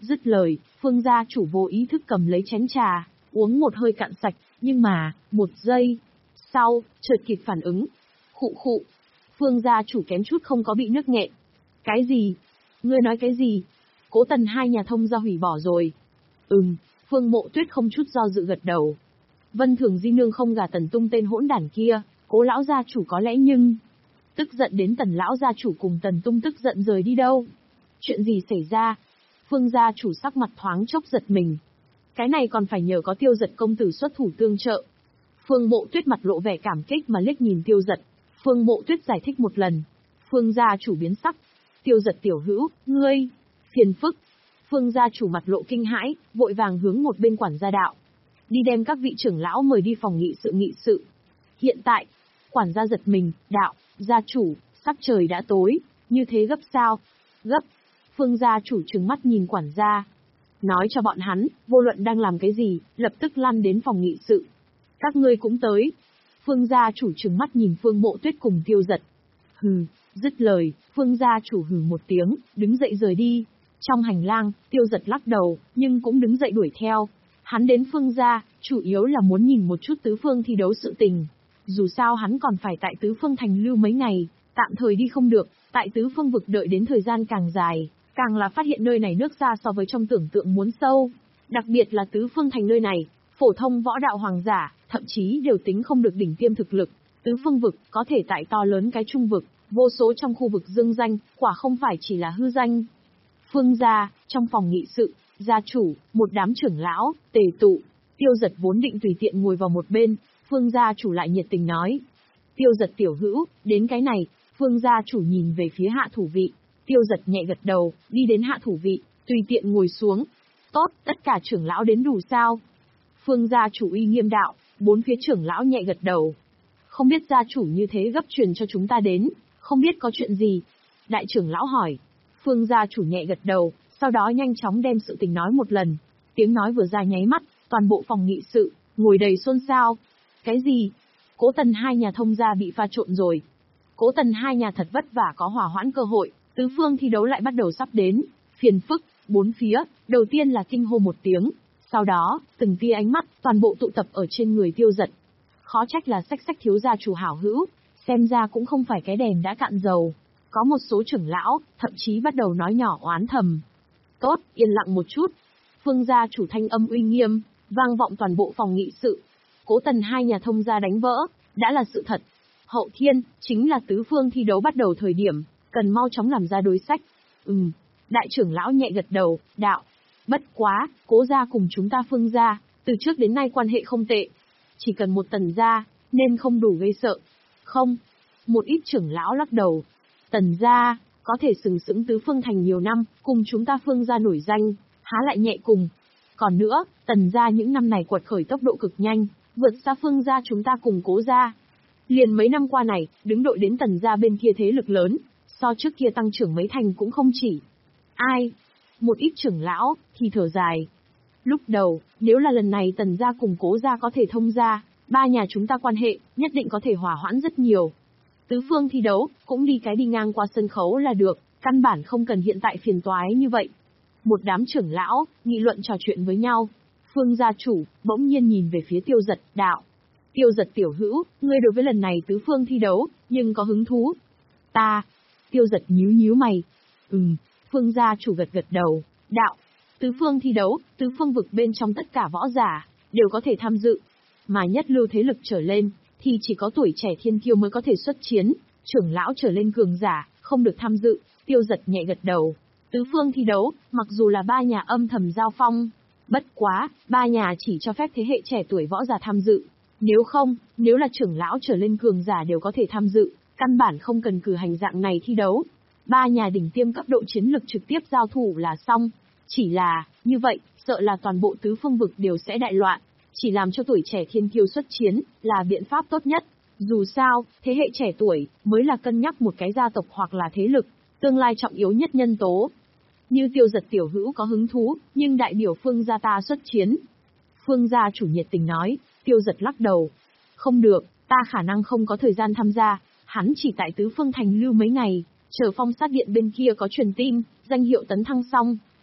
Dứt lời, Phương gia chủ vô ý thức cầm lấy chén trà, uống một hơi cạn sạch, nhưng mà, một giây sau, chợt kịp phản ứng. Khụ khụ. Phương gia chủ kém chút không có bị nước nghẹn. Cái gì? Ngươi nói cái gì? Cố Tần hai nhà thông gia hủy bỏ rồi. Ừm, Phương Mộ Tuyết không chút do dự gật đầu. Vân Thường Di nương không gả Tần Tung tên hỗn đản kia, Cố lão gia chủ có lẽ nhưng... Tức giận đến Tần lão gia chủ cùng Tần Tung tức giận rời đi đâu? Chuyện gì xảy ra? Phương gia chủ sắc mặt thoáng chốc giật mình. Cái này còn phải nhờ có Tiêu Giật công tử xuất thủ tương trợ. Phương Mộ Tuyết mặt lộ vẻ cảm kích mà liếc nhìn Tiêu Giật. Phương Mộ Tuyết giải thích một lần. Phương gia chủ biến sắc. Tiêu Giật tiểu hữu, ngươi, phiền phức. Phương gia chủ mặt lộ kinh hãi, vội vàng hướng một bên quản gia đạo. Đi đem các vị trưởng lão mời đi phòng nghị sự nghị sự. Hiện tại, quản gia giật mình, đạo, gia chủ, sắc trời đã tối, như thế gấp sao? Gấp. Phương gia chủ trừng mắt nhìn quản gia. Nói cho bọn hắn, vô luận đang làm cái gì, lập tức lăn đến phòng nghị sự. Các ngươi cũng tới. Phương gia chủ trừng mắt nhìn Phương Mộ Tuyết cùng Tiêu Giật. Hừ, dứt lời, Phương gia chủ hừ một tiếng, đứng dậy rời đi. Trong hành lang, Tiêu Giật lắc đầu, nhưng cũng đứng dậy đuổi theo. Hắn đến Phương gia, chủ yếu là muốn nhìn một chút tứ phương thi đấu sự tình. Dù sao hắn còn phải tại tứ phương thành lưu mấy ngày, tạm thời đi không được, tại tứ phương vực đợi đến thời gian càng dài, càng là phát hiện nơi này nước ra so với trong tưởng tượng muốn sâu. Đặc biệt là tứ phương thành nơi này, phổ thông võ đạo hoàng giả, thậm chí đều tính không được đỉnh tiêm thực lực. Tứ phương vực có thể tại to lớn cái trung vực, vô số trong khu vực dương danh, quả không phải chỉ là hư danh. Phương gia, trong phòng nghị sự, gia chủ, một đám trưởng lão, tề tụ. Tiêu Giật vốn định tùy tiện ngồi vào một bên, Phương gia chủ lại nhiệt tình nói. Tiêu Giật tiểu hữu, đến cái này, Phương gia chủ nhìn về phía hạ thủ vị. Tiêu Giật nhẹ gật đầu, đi đến hạ thủ vị, tùy tiện ngồi xuống. Tốt, tất cả trưởng lão đến đủ sao? Phương gia chủ uy nghiêm đạo, bốn phía trưởng lão nhẹ gật đầu. Không biết gia chủ như thế gấp truyền cho chúng ta đến, không biết có chuyện gì? Đại trưởng lão hỏi. Phương gia chủ nhẹ gật đầu, sau đó nhanh chóng đem sự tình nói một lần. Tiếng nói vừa ra nháy mắt, toàn bộ phòng nghị sự, ngồi đầy xôn xao. Cái gì? Cố Tần hai nhà thông gia bị pha trộn rồi. Cố Tần hai nhà thật vất vả có hỏa hoãn cơ hội, tứ phương thi đấu lại bắt đầu sắp đến. Phiền phức, bốn phía, đầu tiên là kinh hô một tiếng. Sau đó, từng tia ánh mắt, toàn bộ tụ tập ở trên người Tiêu Giật. Khó trách là sách sách thiếu gia chủ hảo hữu, xem ra cũng không phải cái đèn đã cạn dầu. Có một số trưởng lão, thậm chí bắt đầu nói nhỏ oán thầm. Tốt, yên lặng một chút. Phương gia chủ thanh âm uy nghiêm, vang vọng toàn bộ phòng nghị sự. Cố Tần hai nhà thông gia đánh vỡ, đã là sự thật. Hậu thiên, chính là tứ phương thi đấu bắt đầu thời điểm, cần mau chóng làm ra đối sách. Ừm, đại trưởng lão nhẹ gật đầu, đạo. Bất quá, Cố gia cùng chúng ta Phương gia, từ trước đến nay quan hệ không tệ. Chỉ cần một Tần gia, nên không đủ gây sợ. Không. Một ít trưởng lão lắc đầu. Tần gia, có thể sừng sững tứ phương thành nhiều năm, cùng chúng ta Phương gia nổi danh, há lại nhẹ cùng. Còn nữa, Tần gia những năm này quật khởi tốc độ cực nhanh, vượt xa Phương gia chúng ta cùng Cố gia. Liền mấy năm qua này, đứng đội đến Tần gia bên kia thế lực lớn, so trước kia tăng trưởng mấy thành cũng không chỉ. Ai? Một ít trưởng lão, thì thở dài. Lúc đầu, nếu là lần này Tần gia cùng Cố gia có thể thông gia, ba nhà chúng ta quan hệ, nhất định có thể hòa hoãn rất nhiều. Tứ phương thi đấu, cũng đi cái đi ngang qua sân khấu là được, căn bản không cần hiện tại phiền toái như vậy. Một đám trưởng lão, nghị luận trò chuyện với nhau. Phương gia chủ, bỗng nhiên nhìn về phía Tiêu Giật, đạo. Tiêu Giật tiểu hữu, ngươi đối với lần này tứ phương thi đấu, nhưng có hứng thú. Ta. Tiêu Giật nhíu nhíu mày. Ừm, Phương gia chủ gật gật đầu, đạo. Tứ phương thi đấu, tứ phương vực bên trong tất cả võ giả, đều có thể tham dự. Mà nhất lưu thế lực trở lên, thì chỉ có tuổi trẻ thiên kiêu mới có thể xuất chiến, trưởng lão trở lên cường giả, không được tham dự. Tiêu Giật nhẹ gật đầu. Tứ phương thi đấu, mặc dù là ba nhà âm thầm giao phong, bất quá, ba nhà chỉ cho phép thế hệ trẻ tuổi võ giả tham dự. Nếu không, nếu là trưởng lão trở lên cường giả đều có thể tham dự, căn bản không cần cử hành dạng này thi đấu. Ba nhà đỉnh tiêm cấp độ chiến lực trực tiếp giao thủ là xong. Chỉ là, như vậy, sợ là toàn bộ tứ phương vực đều sẽ đại loạn. Chỉ làm cho tuổi trẻ thiên kiêu xuất chiến, là biện pháp tốt nhất. Dù sao, thế hệ trẻ tuổi, mới là cân nhắc một cái gia tộc hoặc là thế lực, tương lai trọng yếu nhất nhân tố. Như Tiêu Giật tiểu hữu có hứng thú, nhưng đại biểu Phương gia ta xuất chiến. Phương gia chủ nhiệt tình nói. Tiêu Giật lắc đầu. Không được, ta khả năng không có thời gian tham gia, hắn chỉ tại tứ phương thành lưu mấy ngày, chờ Phong Sát Điện bên kia có truyền tin, danh hiệu tấn thăng xong,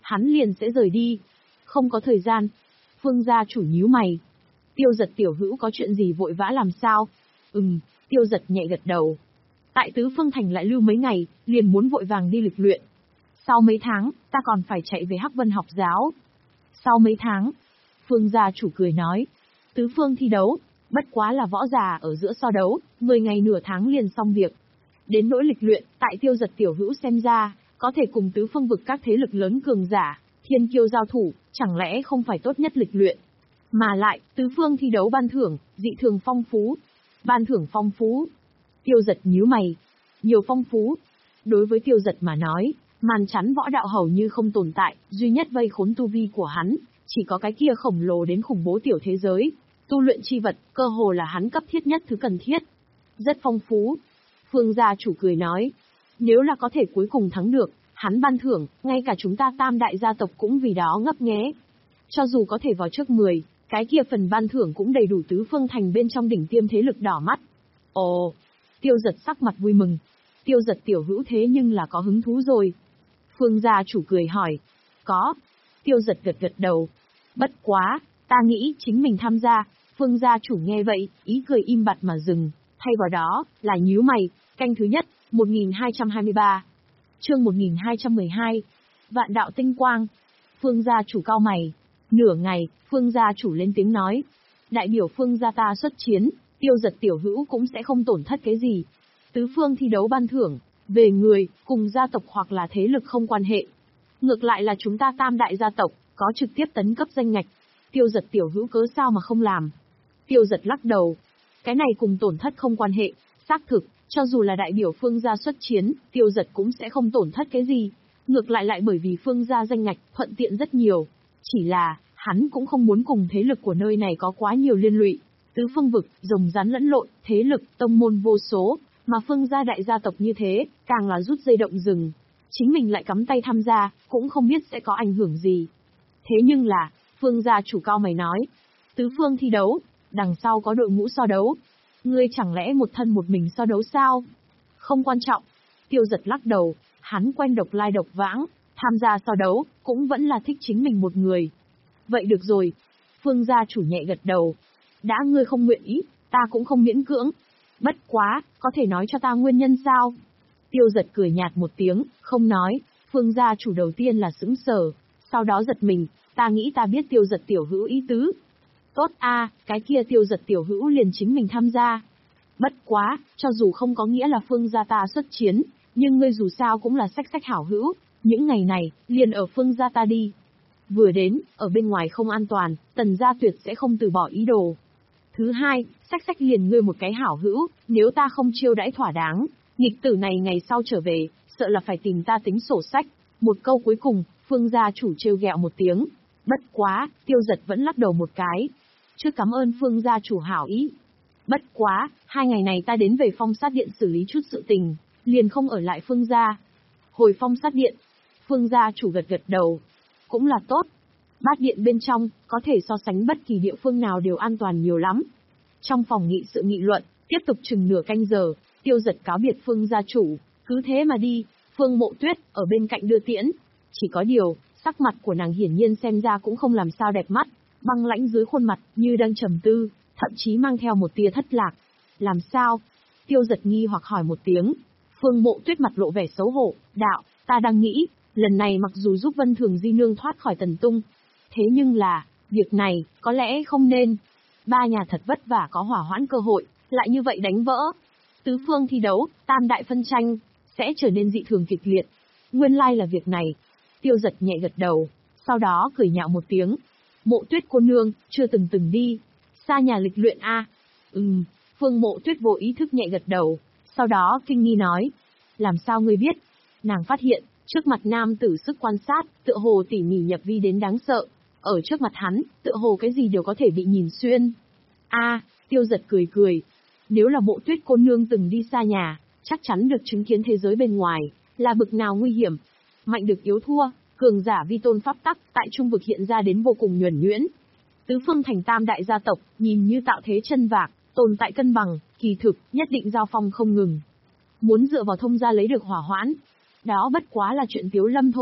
hắn liền sẽ rời đi. Không có thời gian. Phương gia chủ nhíu mày. Tiêu Giật tiểu hữu có chuyện gì vội vã làm sao? Ừm, Tiêu Giật nhẹ gật đầu. Tại Tứ Phương Thành lại lưu mấy ngày, liền muốn vội vàng đi lịch luyện. Sau mấy tháng, ta còn phải chạy về Hắc Vân học giáo. Sau mấy tháng, Phương gia chủ cười nói. Tứ Phương thi đấu, bất quá là võ giả ở giữa so đấu, mười ngày nửa tháng liền xong việc. Đến nỗi lịch luyện, tại Tiêu Giật tiểu hữu xem ra, có thể cùng tứ phương vực các thế lực lớn cường giả, thiên kiêu giao thủ, chẳng lẽ không phải tốt nhất lịch luyện. Mà lại, tứ phương thi đấu ban thưởng, dị thường phong phú. Ban thưởng phong phú. Tiêu Giật nhíu mày. Nhiều phong phú. Đối với Tiêu Giật mà nói, màn chắn võ đạo hầu như không tồn tại, duy nhất vây khốn tu vi của hắn, chỉ có cái kia khổng lồ đến khủng bố tiểu thế giới. Tu luyện chi vật, cơ hồ là hắn cấp thiết nhất thứ cần thiết. Rất phong phú. Phương gia chủ cười nói. Nếu là có thể cuối cùng thắng được, hắn ban thưởng, ngay cả chúng ta tam đại gia tộc cũng vì đó ngấp nghé. Cho dù có thể vào trước mười, cái kia phần ban thưởng cũng đầy đủ Tứ Phương Thành bên trong đỉnh tiêm thế lực đỏ mắt. Ồ, Tiêu Giật sắc mặt vui mừng. Tiêu Giật tiểu hữu thế nhưng là có hứng thú rồi. Phương gia chủ cười hỏi. Có. Tiêu Giật gật gật đầu. Bất quá, ta nghĩ chính mình tham gia. Phương gia chủ nghe vậy, ý cười im bặt mà dừng, thay vào đó, là nhíu mày. Canh thứ nhất, một nghìn hai trăm hai mươi ba. Chương một nghìn hai trăm mười hai. Vạn đạo tinh quang. Phương gia chủ cao mày. Nửa ngày, Phương gia chủ lên tiếng nói. Đại biểu Phương gia ta xuất chiến, Tiêu Giật tiểu hữu cũng sẽ không tổn thất cái gì. Tứ phương thi đấu ban thưởng, về người, cùng gia tộc hoặc là thế lực không quan hệ. Ngược lại là chúng ta tam đại gia tộc, có trực tiếp tấn cấp danh ngạch. Tiêu Giật tiểu hữu cớ sao mà không làm? Tiêu Giật lắc đầu. Cái này cùng tổn thất không quan hệ, xác thực, cho dù là đại biểu Phương gia xuất chiến, Tiêu Giật cũng sẽ không tổn thất cái gì. Ngược lại lại bởi vì Phương gia danh ngạch thuận tiện rất nhiều. Chỉ là, hắn cũng không muốn cùng thế lực của nơi này có quá nhiều liên lụy. Tứ phương vực, rồng rắn lẫn lộn, thế lực, tông môn vô số, mà Phương gia đại gia tộc như thế, càng là rút dây động rừng. Chính mình lại cắm tay tham gia, cũng không biết sẽ có ảnh hưởng gì. Thế nhưng là, Phương gia chủ cao mày nói, tứ phương thi đấu, đằng sau có đội ngũ so đấu. Ngươi chẳng lẽ một thân một mình so đấu sao? Không quan trọng. Tiêu Giật lắc đầu, hắn quen độc lai độc vãng, tham gia so đấu, cũng vẫn là thích chính mình một người. Vậy được rồi. Phương gia chủ nhẹ gật đầu. Đã ngươi không nguyện ý, ta cũng không miễn cưỡng. Bất quá, có thể nói cho ta nguyên nhân sao? Tiêu Giật cười nhạt một tiếng, không nói. Phương gia chủ đầu tiên là sững sờ, sau đó giật mình, ta nghĩ ta biết Tiêu Giật tiểu hữu ý tứ. Tốt a, cái kia Tiêu Giật tiểu hữu liền chính mình tham gia. Bất quá, cho dù không có nghĩa là Phương gia ta xuất chiến, nhưng ngươi dù sao cũng là sách sách hảo hữu, những ngày này, liền ở Phương gia ta đi. Vừa đến, ở bên ngoài không an toàn, Tần gia tuyệt sẽ không từ bỏ ý đồ. Thứ hai, sách sách liền ngươi một cái hảo hữu, nếu ta không chiêu đãi thỏa đáng, nghịch tử này ngày sau trở về, sợ là phải tìm ta tính sổ sách. Một câu cuối cùng, Phương gia chủ trêu ghẹo một tiếng. Bất quá, Tiêu Giật vẫn lắc đầu một cái. Trước cảm ơn Phương gia chủ hảo ý. Bất quá, hai ngày này ta đến về Phong Sát Điện xử lý chút sự tình, liền không ở lại Phương gia. Hồi Phong Sát Điện, Phương gia chủ gật gật đầu. Cũng là tốt. Bát điện bên trong, có thể so sánh bất kỳ địa phương nào đều an toàn nhiều lắm. Trong phòng nghị sự nghị luận, tiếp tục chừng nửa canh giờ, Tiêu Giật cáo biệt Phương gia chủ, cứ thế mà đi. Phương Mộ Tuyết ở bên cạnh đưa tiễn. Chỉ có điều, sắc mặt của nàng hiển nhiên xem ra cũng không làm sao đẹp mắt, băng lãnh dưới khuôn mặt như đang trầm tư, thậm chí mang theo một tia thất lạc. Làm sao? Tiêu Giật nghi hoặc hỏi một tiếng. Phương Mộ Tuyết mặt lộ vẻ xấu hổ, đạo, ta đang nghĩ, lần này mặc dù giúp Vân Thường Di Nương thoát khỏi Tần Tung, thế nhưng là, việc này, có lẽ không nên. Ba nhà thật vất vả có hỏa hoãn cơ hội, lại như vậy đánh vỡ. Tứ phương thi đấu, tam đại phân tranh, sẽ trở nên dị thường kịch liệt. Nguyên lai là việc này. Tiêu Giật nhẹ gật đầu, sau đó cười nhạo một tiếng. Mộ Tuyết cô nương, chưa từng từng đi. Xa nhà lịch luyện a à? Ừm, Phương Mộ Tuyết vô ý thức nhẹ gật đầu, sau đó kinh nghi nói. Làm sao ngươi biết? Nàng phát hiện, trước mặt nam tử sức quan sát, tựa hồ tỉ mỉ nhập vi đến đáng sợ. Ở trước mặt hắn, tựa hồ cái gì đều có thể bị nhìn xuyên. A, à, Tiêu Giật cười cười. Nếu là Mộ Tuyết cô nương từng đi xa nhà, chắc chắn được chứng kiến thế giới bên ngoài, là bực nào nguy hiểm. Mạnh được yếu thua, cường giả vi tôn pháp tắc, tại trung vực hiện ra đến vô cùng nhuần nhuyễn. Tứ phương thành tam đại gia tộc, nhìn như tạo thế chân vạc, tồn tại cân bằng, kỳ thực, nhất định giao phong không ngừng. Muốn dựa vào thông gia lấy được hỏa hoãn, đó bất quá là chuyện Tiếu Lâm thôi.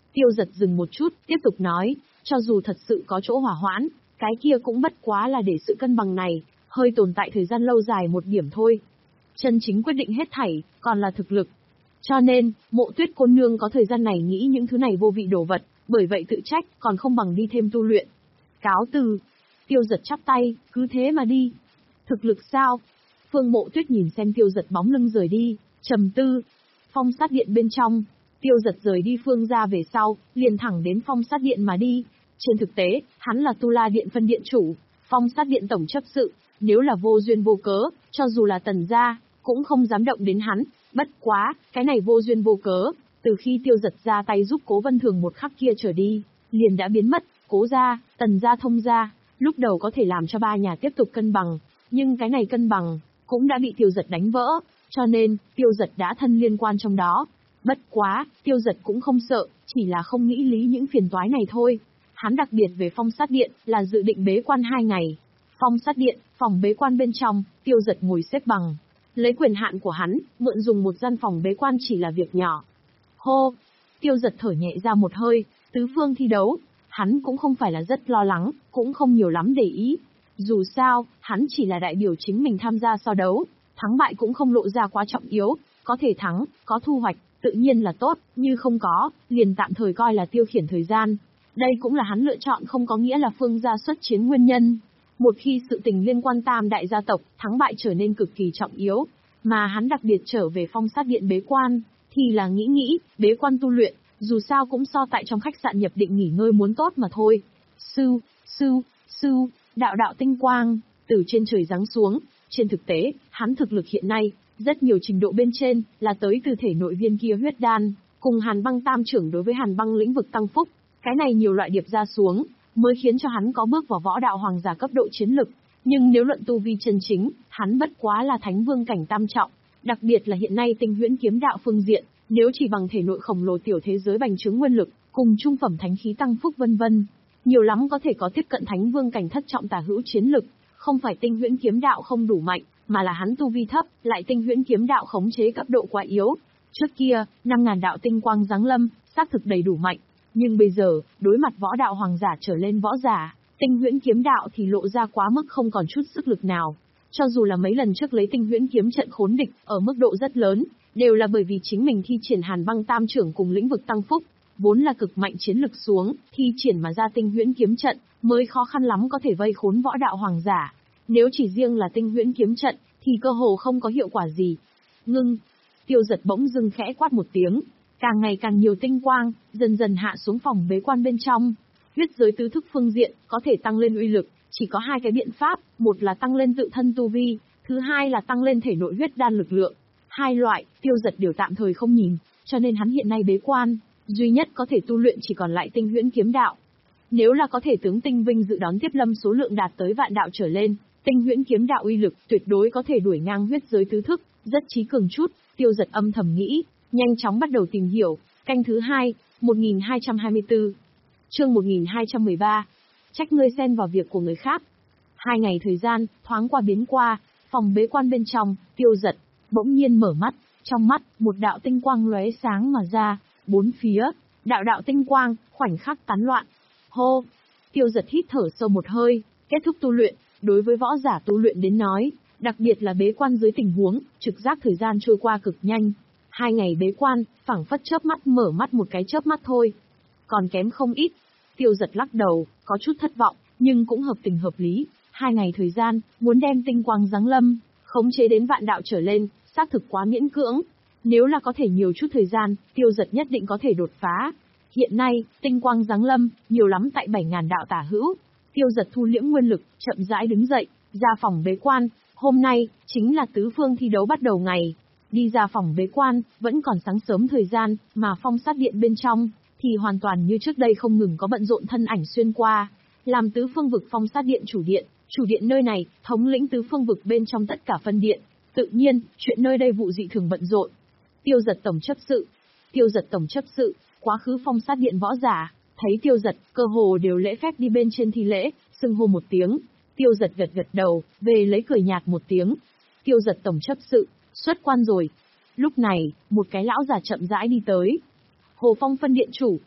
Tiêu Giật dừng một chút, tiếp tục nói, cho dù thật sự có chỗ hỏa hoãn, cái kia cũng bất quá là để sự cân bằng này, hơi tồn tại thời gian lâu dài một điểm thôi. Chân chính quyết định hết thảy, còn là thực lực. Cho nên, Mộ Tuyết cô nương có thời gian này nghĩ những thứ này vô vị đồ vật, bởi vậy tự trách, còn không bằng đi thêm tu luyện. Cáo từ. Tiêu Giật chắp tay, cứ thế mà đi. Thực lực sao? Phương Mộ Tuyết nhìn xem Tiêu Giật bóng lưng rời đi, trầm tư. Phong sát điện bên trong, Tiêu Giật rời đi Phương gia về sau, liền thẳng đến phong sát điện mà đi. Trên thực tế, hắn là Tu La điện phân điện chủ, phong sát điện tổng chấp sự, nếu là vô duyên vô cớ, cho dù là Tần gia, cũng không dám động đến hắn. Bất quá, cái này vô duyên vô cớ, từ khi Tiêu Giật ra tay giúp Cố Vân Thường một khắc kia trở đi, liền đã biến mất. Cố gia, Tần gia, Thông gia, lúc đầu có thể làm cho ba nhà tiếp tục cân bằng, nhưng cái này cân bằng cũng đã bị Tiêu Giật đánh vỡ, cho nên Tiêu Giật đã thân liên quan trong đó. Bất quá, Tiêu Giật cũng không sợ, chỉ là không nghĩ lý những phiền toái này thôi. Hắn đặc biệt về phong sát điện là dự định bế quan hai ngày. Phong sát điện, phòng bế quan bên trong, Tiêu Giật ngồi xếp bằng. Lấy quyền hạn của hắn, mượn dùng một gian phòng bế quan chỉ là việc nhỏ. Hô! Tiêu Giật thở nhẹ ra một hơi, tứ phương thi đấu. Hắn cũng không phải là rất lo lắng, cũng không nhiều lắm để ý. Dù sao, hắn chỉ là đại biểu chính mình tham gia so đấu, thắng bại cũng không lộ ra quá trọng yếu, có thể thắng, có thu hoạch, tự nhiên là tốt, như không có, liền tạm thời coi là tiêu khiển thời gian. Đây cũng là hắn lựa chọn không có nghĩa là Phương gia xuất chiến nguyên nhân. Một khi sự tình liên quan tam đại gia tộc, thắng bại trở nên cực kỳ trọng yếu, mà hắn đặc biệt trở về phong sát điện bế quan, thì là nghĩ nghĩ, bế quan tu luyện, dù sao cũng so tại trong khách sạn nhập định nghỉ ngơi muốn tốt mà thôi. Sư, sư, sư, đạo đạo tinh quang, từ trên trời giáng xuống, trên thực tế, hắn thực lực hiện nay, rất nhiều trình độ bên trên, là tới từ thể nội viên kia huyết đan, cùng Hàn Băng tam trưởng đối với Hàn Băng lĩnh vực tăng phúc, cái này nhiều loại điệp ra xuống, mới khiến cho hắn có bước vào võ đạo hoàng giả cấp độ chiến lực. Nhưng nếu luận tu vi chân chính, hắn bất quá là thánh vương cảnh tam trọng, đặc biệt là hiện nay tinh huyễn kiếm đạo phương diện, nếu chỉ bằng thể nội khổng lồ tiểu thế giới bành trướng nguyên lực, cùng trung phẩm thánh khí tăng phúc vân vân, nhiều lắm có thể có tiếp cận thánh vương cảnh thất trọng tả hữu chiến lực, không phải tinh huyễn kiếm đạo không đủ mạnh, mà là hắn tu vi thấp, lại tinh huyễn kiếm đạo khống chế cấp độ quá yếu. Trước kia, năm ngàn đạo tinh quang giáng lâm, xác thực đầy đủ mạnh, nhưng bây giờ, đối mặt võ đạo hoàng giả trở lên võ giả, tinh huyễn kiếm đạo thì lộ ra quá mức không còn chút sức lực nào. Cho dù là mấy lần trước lấy tinh huyễn kiếm trận khốn địch, ở mức độ rất lớn, đều là bởi vì chính mình thi triển Hàn Băng tam trưởng cùng lĩnh vực tăng phúc, vốn là cực mạnh chiến lực xuống, thi triển mà ra tinh huyễn kiếm trận, mới khó khăn lắm có thể vây khốn võ đạo hoàng giả. Nếu chỉ riêng là tinh huyễn kiếm trận, thì cơ hồ không có hiệu quả gì. Ngưng, Tiêu Giật bỗng dưng khẽ quát một tiếng, càng ngày càng nhiều tinh quang, dần dần hạ xuống phòng bế quan bên trong. Huyết giới tứ thức phương diện, có thể tăng lên uy lực, chỉ có hai cái biện pháp, một là tăng lên tự thân tu vi, thứ hai là tăng lên thể nội huyết đan lực lượng. Hai loại, Tiêu Giật đều tạm thời không nhìn, cho nên hắn hiện nay bế quan, duy nhất có thể tu luyện chỉ còn lại tinh huyễn kiếm đạo. Nếu là có thể tướng tinh vinh dự đón tiếp lâm số lượng đạt tới vạn đạo trở lên, tinh huyễn kiếm đạo uy lực tuyệt đối có thể đuổi ngang huyết giới tứ thức, rất chí cường chút. Tiêu Giật âm thầm nghĩ, nhanh chóng bắt đầu tìm hiểu. Canh thứ hai, một nghìn hai trăm hai mươi tư, chương một nghìn hai trăm mười ba. Trách ngươi xen vào việc của người khác. Hai ngày thời gian thoáng qua biến qua, phòng bế quan bên trong, Tiêu Giật bỗng nhiên mở mắt, trong mắt một đạo tinh quang lóe sáng mà ra, bốn phía, đạo đạo tinh quang khoảnh khắc tán loạn. Hô, Tiêu Giật hít thở sâu một hơi, kết thúc tu luyện. Đối với võ giả tu luyện đến nói, đặc biệt là bế quan dưới tình huống, trực giác thời gian trôi qua cực nhanh. Hai ngày bế quan, phảng phất chớp mắt mở mắt một cái chớp mắt thôi. Còn kém không ít. Tiêu Giật lắc đầu, có chút thất vọng, nhưng cũng hợp tình hợp lý. Hai ngày thời gian, muốn đem tinh quang giáng lâm, khống chế đến vạn đạo trở lên, xác thực quá miễn cưỡng. Nếu là có thể nhiều chút thời gian, Tiêu Giật nhất định có thể đột phá. Hiện nay, tinh quang giáng lâm, nhiều lắm tại bảy ngàn đạo tả hữu. Tiêu Giật thu liễm nguyên lực, chậm rãi đứng dậy, ra phòng bế quan. Hôm nay, chính là tứ phương thi đấu bắt đầu ngày. Đi ra phòng bế quan, vẫn còn sáng sớm thời gian, mà phong sát điện bên trong, thì hoàn toàn như trước đây không ngừng có bận rộn thân ảnh xuyên qua. Làm tứ phương vực phong sát điện chủ điện, chủ điện nơi này, thống lĩnh tứ phương vực bên trong tất cả phân điện. Tự nhiên, chuyện nơi đây vụ dị thường bận rộn. Tiêu Giật tổng chấp sự, Tiêu Giật tổng chấp sự, quá khứ phong sát điện võ giả, thấy Tiêu Giật, cơ hồ đều lễ phép đi bên trên thi lễ, xưng hô một tiếng. Tiêu Giật gật gật đầu, về lấy cười nhạt một tiếng. Tiêu Giật tổng chấp sự, xuất quan rồi. Lúc này, một cái lão già chậm rãi đi tới. Hồ Phong phân điện chủ.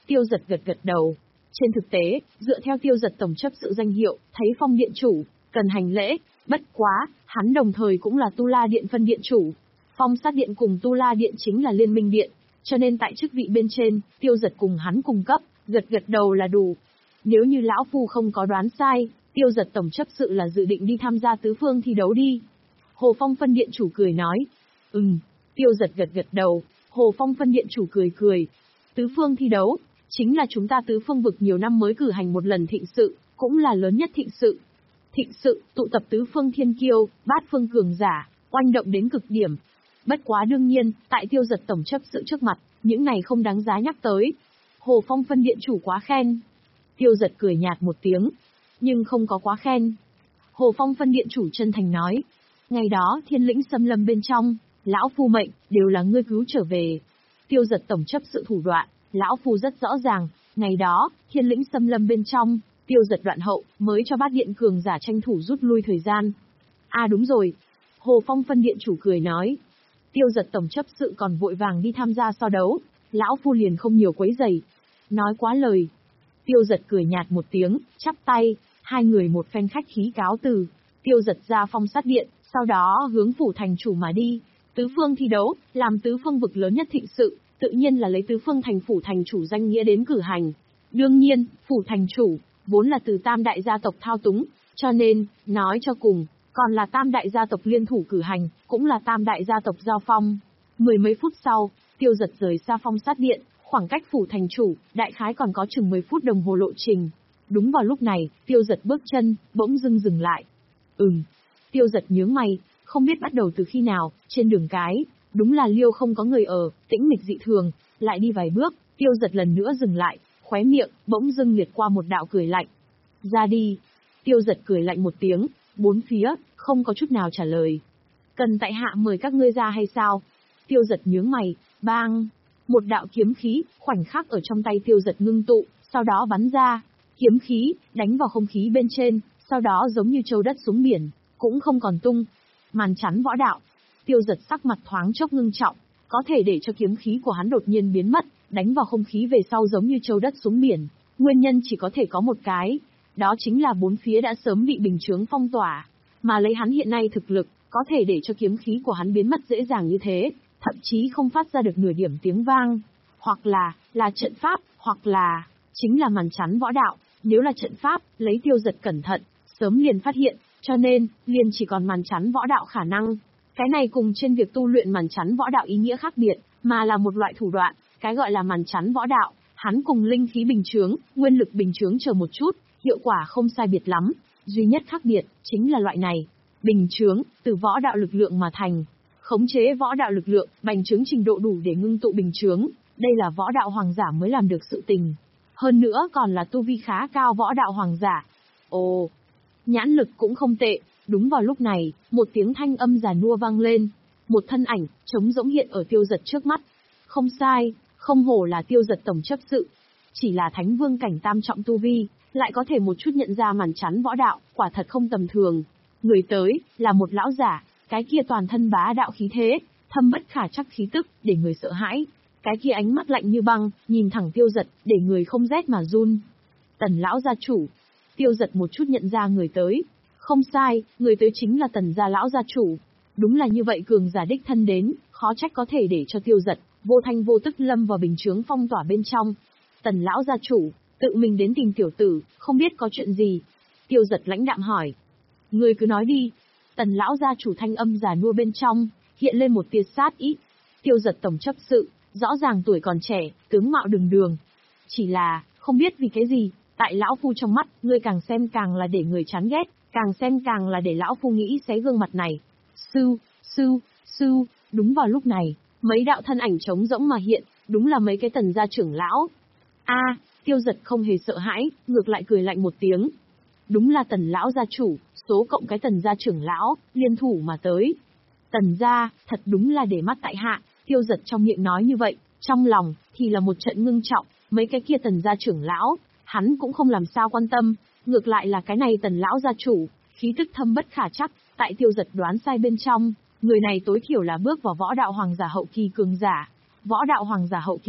Tiêu giật gật gật đầu. Trên thực tế, dựa theo tiêu giật tổng chấp sự danh hiệu, thấy phong điện chủ, cần hành lễ, bất quá, hắn đồng thời cũng là Tu La Điện phân điện chủ. Phong sát điện cùng Tu La Điện chính là liên minh điện, cho nên tại chức vị bên trên, tiêu giật cùng hắn cùng cấp, gật gật đầu là đủ. Nếu như lão phu không có đoán sai, tiêu giật tổng chấp sự là dự định đi tham gia tứ phương thi đấu đi. Hồ Phong phân điện chủ cười nói. Ừm, tiêu giật gật gật đầu, Hồ Phong phân điện chủ cười cười. Tứ phương thi đấu, chính là chúng ta tứ phương vực nhiều năm mới cử hành một lần thịnh sự, cũng là lớn nhất thịnh sự. Thịnh sự, tụ tập tứ phương thiên kiêu, bát phương cường giả, oanh động đến cực điểm. Bất quá đương nhiên, tại tiêu giật tổng chấp sự trước mặt, những này không đáng giá nhắc tới. Hồ Phong phân điện chủ quá khen. Tiêu giật cười nhạt một tiếng, nhưng không có quá khen. Hồ Phong phân điện chủ chân thành nói. Ngày đó thiên lĩnh xâm lâm bên trong, lão phu mệnh, đều là ngươi cứu trở về. Tiêu giật tổng chấp sự thủ đoạn, lão phu rất rõ ràng, ngày đó, thiên lĩnh xâm lâm bên trong, tiêu giật đoạn hậu, mới cho bát điện cường giả tranh thủ rút lui thời gian. À đúng rồi. Hồ Phong phân điện chủ cười nói. Tiêu giật tổng chấp sự còn vội vàng đi tham gia so đấu, lão phu liền không nhiều quấy rầy. Nói quá lời. Tiêu giật cười nhạt một tiếng, chắp tay, hai người một phen khách khí cáo từ. Tiêu giật ra phong sát điện, sau đó hướng phủ thành chủ mà đi. Tứ phương thi đấu, làm tứ phương vực lớn nhất thịnh sự, tự nhiên là lấy tứ phương thành phủ thành chủ danh nghĩa đến cử hành. Đương nhiên, phủ thành chủ, vốn là từ tam đại gia tộc thao túng, cho nên, nói cho cùng, còn là tam đại gia tộc liên thủ cử hành, cũng là tam đại gia tộc giao phong. Mười mấy phút sau, tiêu giật rời xa phong sát điện, khoảng cách phủ thành chủ, đại khái còn có chừng mười phút đồng hồ lộ trình. Đúng vào lúc này, tiêu giật bước chân, bỗng dưng dừng lại. Ừm. Tiêu giật nhướng mày, không biết bắt đầu từ khi nào, trên đường cái, đúng là liêu không có người ở, tĩnh mịch dị thường, lại đi vài bước, tiêu giật lần nữa dừng lại, khóe miệng, bỗng dưng liệt qua một đạo cười lạnh. Ra đi. Tiêu giật cười lạnh một tiếng, bốn phía, không có chút nào trả lời. Cần tại hạ mời các ngươi ra hay sao? Tiêu giật nhướng mày, bang. Một đạo kiếm khí, khoảnh khắc ở trong tay tiêu giật ngưng tụ, sau đó bắn ra. Kiếm khí, đánh vào không khí bên trên, sau đó giống như châu đất xuống biển, cũng không còn tung. Màn chắn võ đạo. Tiêu giật sắc mặt thoáng chốc ngưng trọng, có thể để cho kiếm khí của hắn đột nhiên biến mất, đánh vào không khí về sau giống như châu đất xuống biển. Nguyên nhân chỉ có thể có một cái, đó chính là bốn phía đã sớm bị bình chướng phong tỏa, mà lấy hắn hiện nay thực lực, có thể để cho kiếm khí của hắn biến mất dễ dàng như thế, thậm chí không phát ra được nửa điểm tiếng vang. Hoặc là, là trận pháp, hoặc là, chính là màn chắn võ đạo. Nếu là trận pháp, lấy tiêu giật cẩn thận, sớm liền phát hiện, cho nên, liền chỉ còn màn chắn võ đạo khả năng. Cái này cùng trên việc tu luyện màn chắn võ đạo ý nghĩa khác biệt, mà là một loại thủ đoạn, cái gọi là màn chắn võ đạo, hắn cùng linh khí bình chướng, nguyên lực bình chướng chờ một chút, hiệu quả không sai biệt lắm, duy nhất khác biệt, chính là loại này. Bình chướng, từ võ đạo lực lượng mà thành. Khống chế võ đạo lực lượng, bành trướng trình độ đủ để ngưng tụ bình chướng, đây là võ đạo hoàng giả mới làm được sự tình. Hơn nữa còn là tu vi khá cao võ đạo hoàng giả. Ồ, nhãn lực cũng không tệ. Đúng vào lúc này, một tiếng thanh âm già nua vang lên. Một thân ảnh, trống rỗng hiện ở tiêu giật trước mắt. Không sai, không hổ là tiêu giật tổng chấp sự. Chỉ là thánh vương cảnh tam trọng tu vi, lại có thể một chút nhận ra màn chắn võ đạo, quả thật không tầm thường. Người tới, là một lão giả, cái kia toàn thân bá đạo khí thế, thâm bất khả trắc khí tức, để người sợ hãi. Cái kia ánh mắt lạnh như băng, nhìn thẳng tiêu giật, để người không rét mà run. Tần lão gia chủ. Tiêu giật một chút nhận ra người tới. Không sai, người tới chính là tần gia lão gia chủ. Đúng là như vậy cường giả đích thân đến, khó trách có thể để cho tiêu giật, vô thanh vô tức lâm vào bình chướng phong tỏa bên trong. Tần lão gia chủ, tự mình đến tìm tiểu tử, không biết có chuyện gì. Tiêu giật lãnh đạm hỏi. Người cứ nói đi. Tần lão gia chủ thanh âm già nua bên trong, hiện lên một tia sát ý. Tiêu giật tổng chấp sự, rõ ràng tuổi còn trẻ, tướng mạo đường đường. Chỉ là, không biết vì cái gì, tại lão phu trong mắt, ngươi càng xem càng là để người chán ghét, càng xem càng là để lão phu nghĩ xé gương mặt này. Sư, sư, sư, đúng vào lúc này, mấy đạo thân ảnh trống rỗng mà hiện, đúng là mấy cái tần gia trưởng lão. A, tiêu giật không hề sợ hãi, ngược lại cười lạnh một tiếng. Đúng là tần lão gia chủ, số cộng cái tần gia trưởng lão, liên thủ mà tới. Tần gia, thật đúng là để mắt tại hạ, tiêu giật trong miệng nói như vậy, trong lòng, thì là một trận ngưng trọng, mấy cái kia tần gia trưởng lão, hắn cũng không làm sao quan tâm, ngược lại là cái này tần lão gia chủ, khí tức thâm bất khả trắc, tại tiêu giật đoán sai bên trong, người này tối thiểu là bước vào võ đạo hoàng giả hậu kỳ cường giả. Võ đạo hoàng giả hậu kỳ,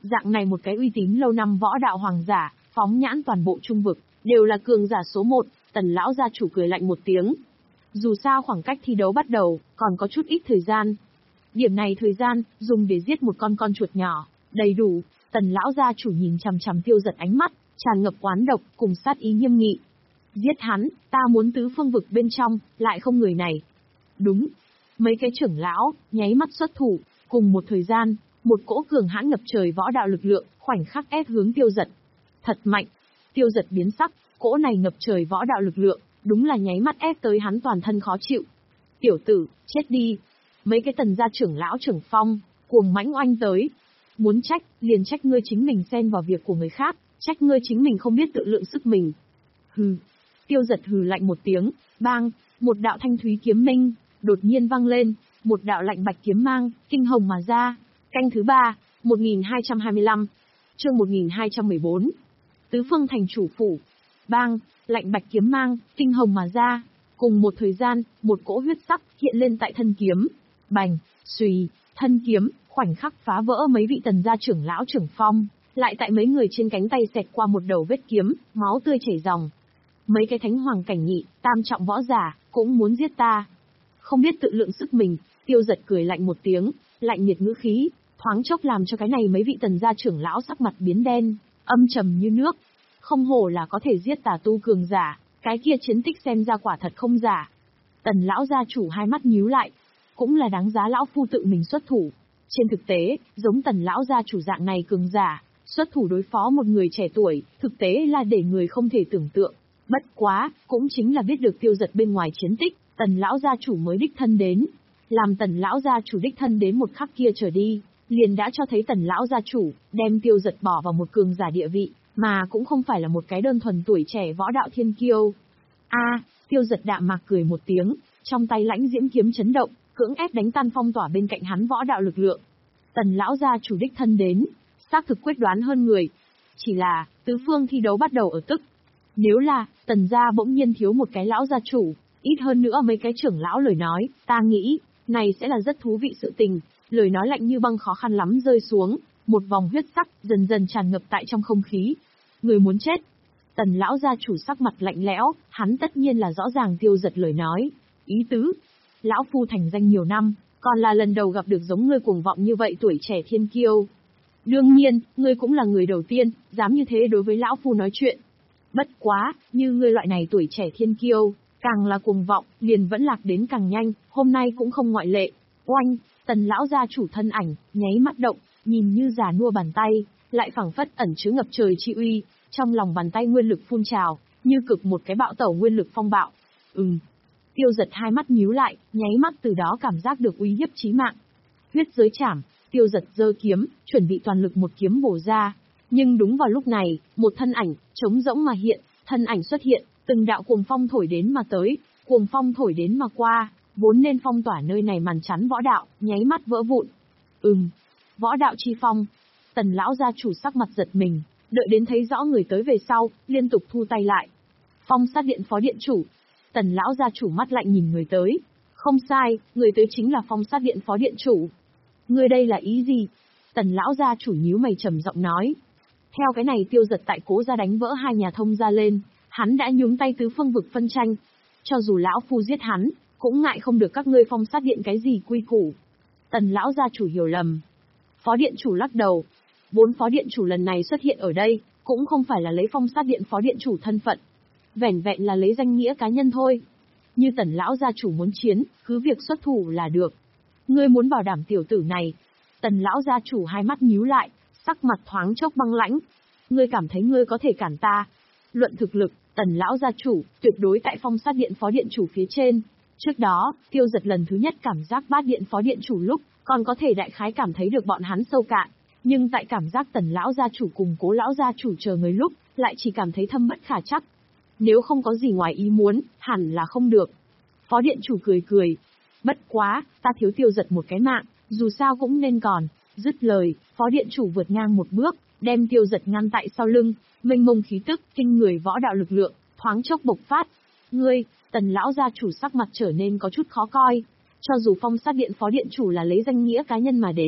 Dạng này một cái uy tín lâu năm võ đạo hoàng giả, phóng nhãn toàn bộ trung vực, đều là cường giả số một, Tần lão gia chủ cười lạnh một tiếng. Dù sao khoảng cách thi đấu bắt đầu, còn có chút ít thời gian. Điểm này thời gian, dùng để giết một con con chuột nhỏ, đầy đủ. Tần lão gia chủ nhìn chằm chằm Tiêu Giật ánh mắt, tràn ngập oán độc, cùng sát ý nghiêm nghị. Giết hắn, ta muốn tứ phương vực bên trong, lại không người này. Đúng. Mấy cái trưởng lão, nháy mắt xuất thủ, cùng một thời gian, một cỗ cường hãn ngập trời võ đạo lực lượng, khoảnh khắc ép hướng Tiêu Giật. Thật mạnh. Tiêu Giật biến sắc, cỗ này ngập trời võ đạo lực lượng, đúng là nháy mắt ép tới hắn toàn thân khó chịu. Tiểu tử, chết đi. Mấy cái tần gia trưởng lão trưởng phong, cuồng mãnh oanh tới. Muốn trách, liền trách ngươi chính mình xen vào việc của người khác, trách ngươi chính mình không biết tự lượng sức mình. Hừ. Tiêu Giật hừ lạnh một tiếng, bang, một đạo thanh thúy kiếm minh, đột nhiên vang lên, một đạo lạnh bạch kiếm mang, kinh hồng mà ra. Canh thứ ba, một nghìn hai trăm hai mươi lăm, chương một nghìn hai trăm mười bốn. Tứ phương thành chủ phủ. Bang, lạnh bạch kiếm mang, kinh hồng mà ra. Cùng một thời gian, một cỗ huyết sắc hiện lên tại thân kiếm. Bành, xùy, thân kiếm, khoảnh khắc phá vỡ mấy vị tần gia trưởng lão trưởng phong, lại tại mấy người trên cánh tay xẹt qua một đầu vết kiếm, máu tươi chảy ròng. Mấy cái thánh hoàng cảnh nhị, tam trọng võ giả, cũng muốn giết ta. Không biết tự lượng sức mình, Tiêu Giật cười lạnh một tiếng, lạnh nhiệt ngữ khí, thoáng chốc làm cho cái này mấy vị tần gia trưởng lão sắc mặt biến đen, âm trầm như nước. Không hổ là có thể giết tà tu cường giả, cái kia chiến tích xem ra quả thật không giả. Tần lão gia chủ hai mắt nhíu lại, cũng là đáng giá lão phu tự mình xuất thủ. Trên thực tế, giống tần lão gia chủ dạng này cường giả, xuất thủ đối phó một người trẻ tuổi, thực tế là để người không thể tưởng tượng. Bất quá, cũng chính là biết được Tiêu Giật bên ngoài chiến tích, tần lão gia chủ mới đích thân đến. Làm tần lão gia chủ đích thân đến một khắc kia trở đi, liền đã cho thấy tần lão gia chủ, đem Tiêu Giật bỏ vào một cường giả địa vị, mà cũng không phải là một cái đơn thuần tuổi trẻ võ đạo thiên kiêu. A, Tiêu Giật đạm mạc cười một tiếng, trong tay lãnh diễm kiếm chấn động, cưỡng ép đánh tan phong tỏa bên cạnh hắn võ đạo lực lượng. Tần lão gia chủ đích thân đến, xác thực quyết đoán hơn người. Chỉ là, tứ phương thi đấu bắt đầu ở tức. Nếu là, tần gia bỗng nhiên thiếu một cái lão gia chủ, ít hơn nữa mấy cái trưởng lão lời nói, ta nghĩ, này sẽ là rất thú vị sự tình. Lời nói lạnh như băng khó khăn lắm rơi xuống, một vòng huyết sắc dần dần tràn ngập tại trong không khí. Người muốn chết. Tần lão gia chủ sắc mặt lạnh lẽo, hắn tất nhiên là rõ ràng Tiêu Giật lời nói. Ý tứ, lão phu thành danh nhiều năm, còn là lần đầu gặp được giống ngươi cuồng vọng như vậy tuổi trẻ thiên kiêu. Đương nhiên, ngươi cũng là người đầu tiên, dám như thế đối với lão phu nói chuyện. Bất quá, như ngươi loại này tuổi trẻ thiên kiêu, càng là cuồng vọng, liền vẫn lạc đến càng nhanh, hôm nay cũng không ngoại lệ. Oanh, tần lão gia chủ thân ảnh, nháy mắt động, nhìn như già nua bàn tay, lại phảng phất ẩn chứa ngập trời chi uy, trong lòng bàn tay nguyên lực phun trào, như cực một cái bạo tẩu nguyên lực phong bạo. Ừm. Tiêu Giật hai mắt nhíu lại, nháy mắt từ đó cảm giác được uy hiếp chí mạng. Huyết giới chảm, Tiêu Giật giơ kiếm, chuẩn bị toàn lực một kiếm bổ ra. Nhưng đúng vào lúc này, một thân ảnh, trống rỗng mà hiện, thân ảnh xuất hiện, từng đạo cuồng phong thổi đến mà tới, cuồng phong thổi đến mà qua, vốn nên phong tỏa nơi này màn chắn võ đạo, nháy mắt vỡ vụn. Ừm, võ đạo chi phong. Tần lão gia chủ sắc mặt giật mình, đợi đến thấy rõ người tới về sau, liên tục thu tay lại. Phong sát điện phó điện chủ. Tần lão gia chủ mắt lạnh nhìn người tới. Không sai, người tới chính là phong sát điện phó điện chủ. Người đây là ý gì? Tần lão gia chủ nhíu mày trầm giọng nói. Theo cái này Tiêu Giật tại Cố gia đánh vỡ hai nhà thông gia lên, hắn đã nhúng tay tứ phương vực phân tranh. Cho dù lão phu giết hắn, cũng ngại không được các ngươi phong sát điện cái gì quy củ. Tần lão gia chủ hiểu lầm. Phó điện chủ lắc đầu. Vốn phó điện chủ lần này xuất hiện ở đây, cũng không phải là lấy phong sát điện phó điện chủ thân phận. Vẻn vẹn là lấy danh nghĩa cá nhân thôi. Như tần lão gia chủ muốn chiến, cứ việc xuất thủ là được. Ngươi muốn bảo đảm tiểu tử này. Tần lão gia chủ hai mắt nhíu lại, sắc mặt thoáng chốc băng lãnh. Ngươi cảm thấy ngươi có thể cản ta. Luận thực lực, tần lão gia chủ, tuyệt đối tại phong sát điện phó điện chủ phía trên. Trước đó, Tiêu Giật lần thứ nhất cảm giác bát điện phó điện chủ lúc, còn có thể đại khái cảm thấy được bọn hắn sâu cạn. Nhưng tại cảm giác tần lão gia chủ cùng Cố lão gia chủ chờ người lúc, lại chỉ cảm thấy thâm bất khả trắc. Nếu không có gì ngoài ý muốn, hẳn là không được. Phó điện chủ cười cười. Bất quá, ta thiếu Tiêu Giật một cái mạng, dù sao cũng nên còn. Dứt lời, phó điện chủ vượt ngang một bước, đem Tiêu Giật ngăn tại sau lưng, mênh mông khí tức, kinh người võ đạo lực lượng, thoáng chốc bộc phát. Ngươi, tần lão gia chủ sắc mặt trở nên có chút khó coi. Cho dù phong sát điện phó điện chủ là lấy danh nghĩa cá nhân mà đến,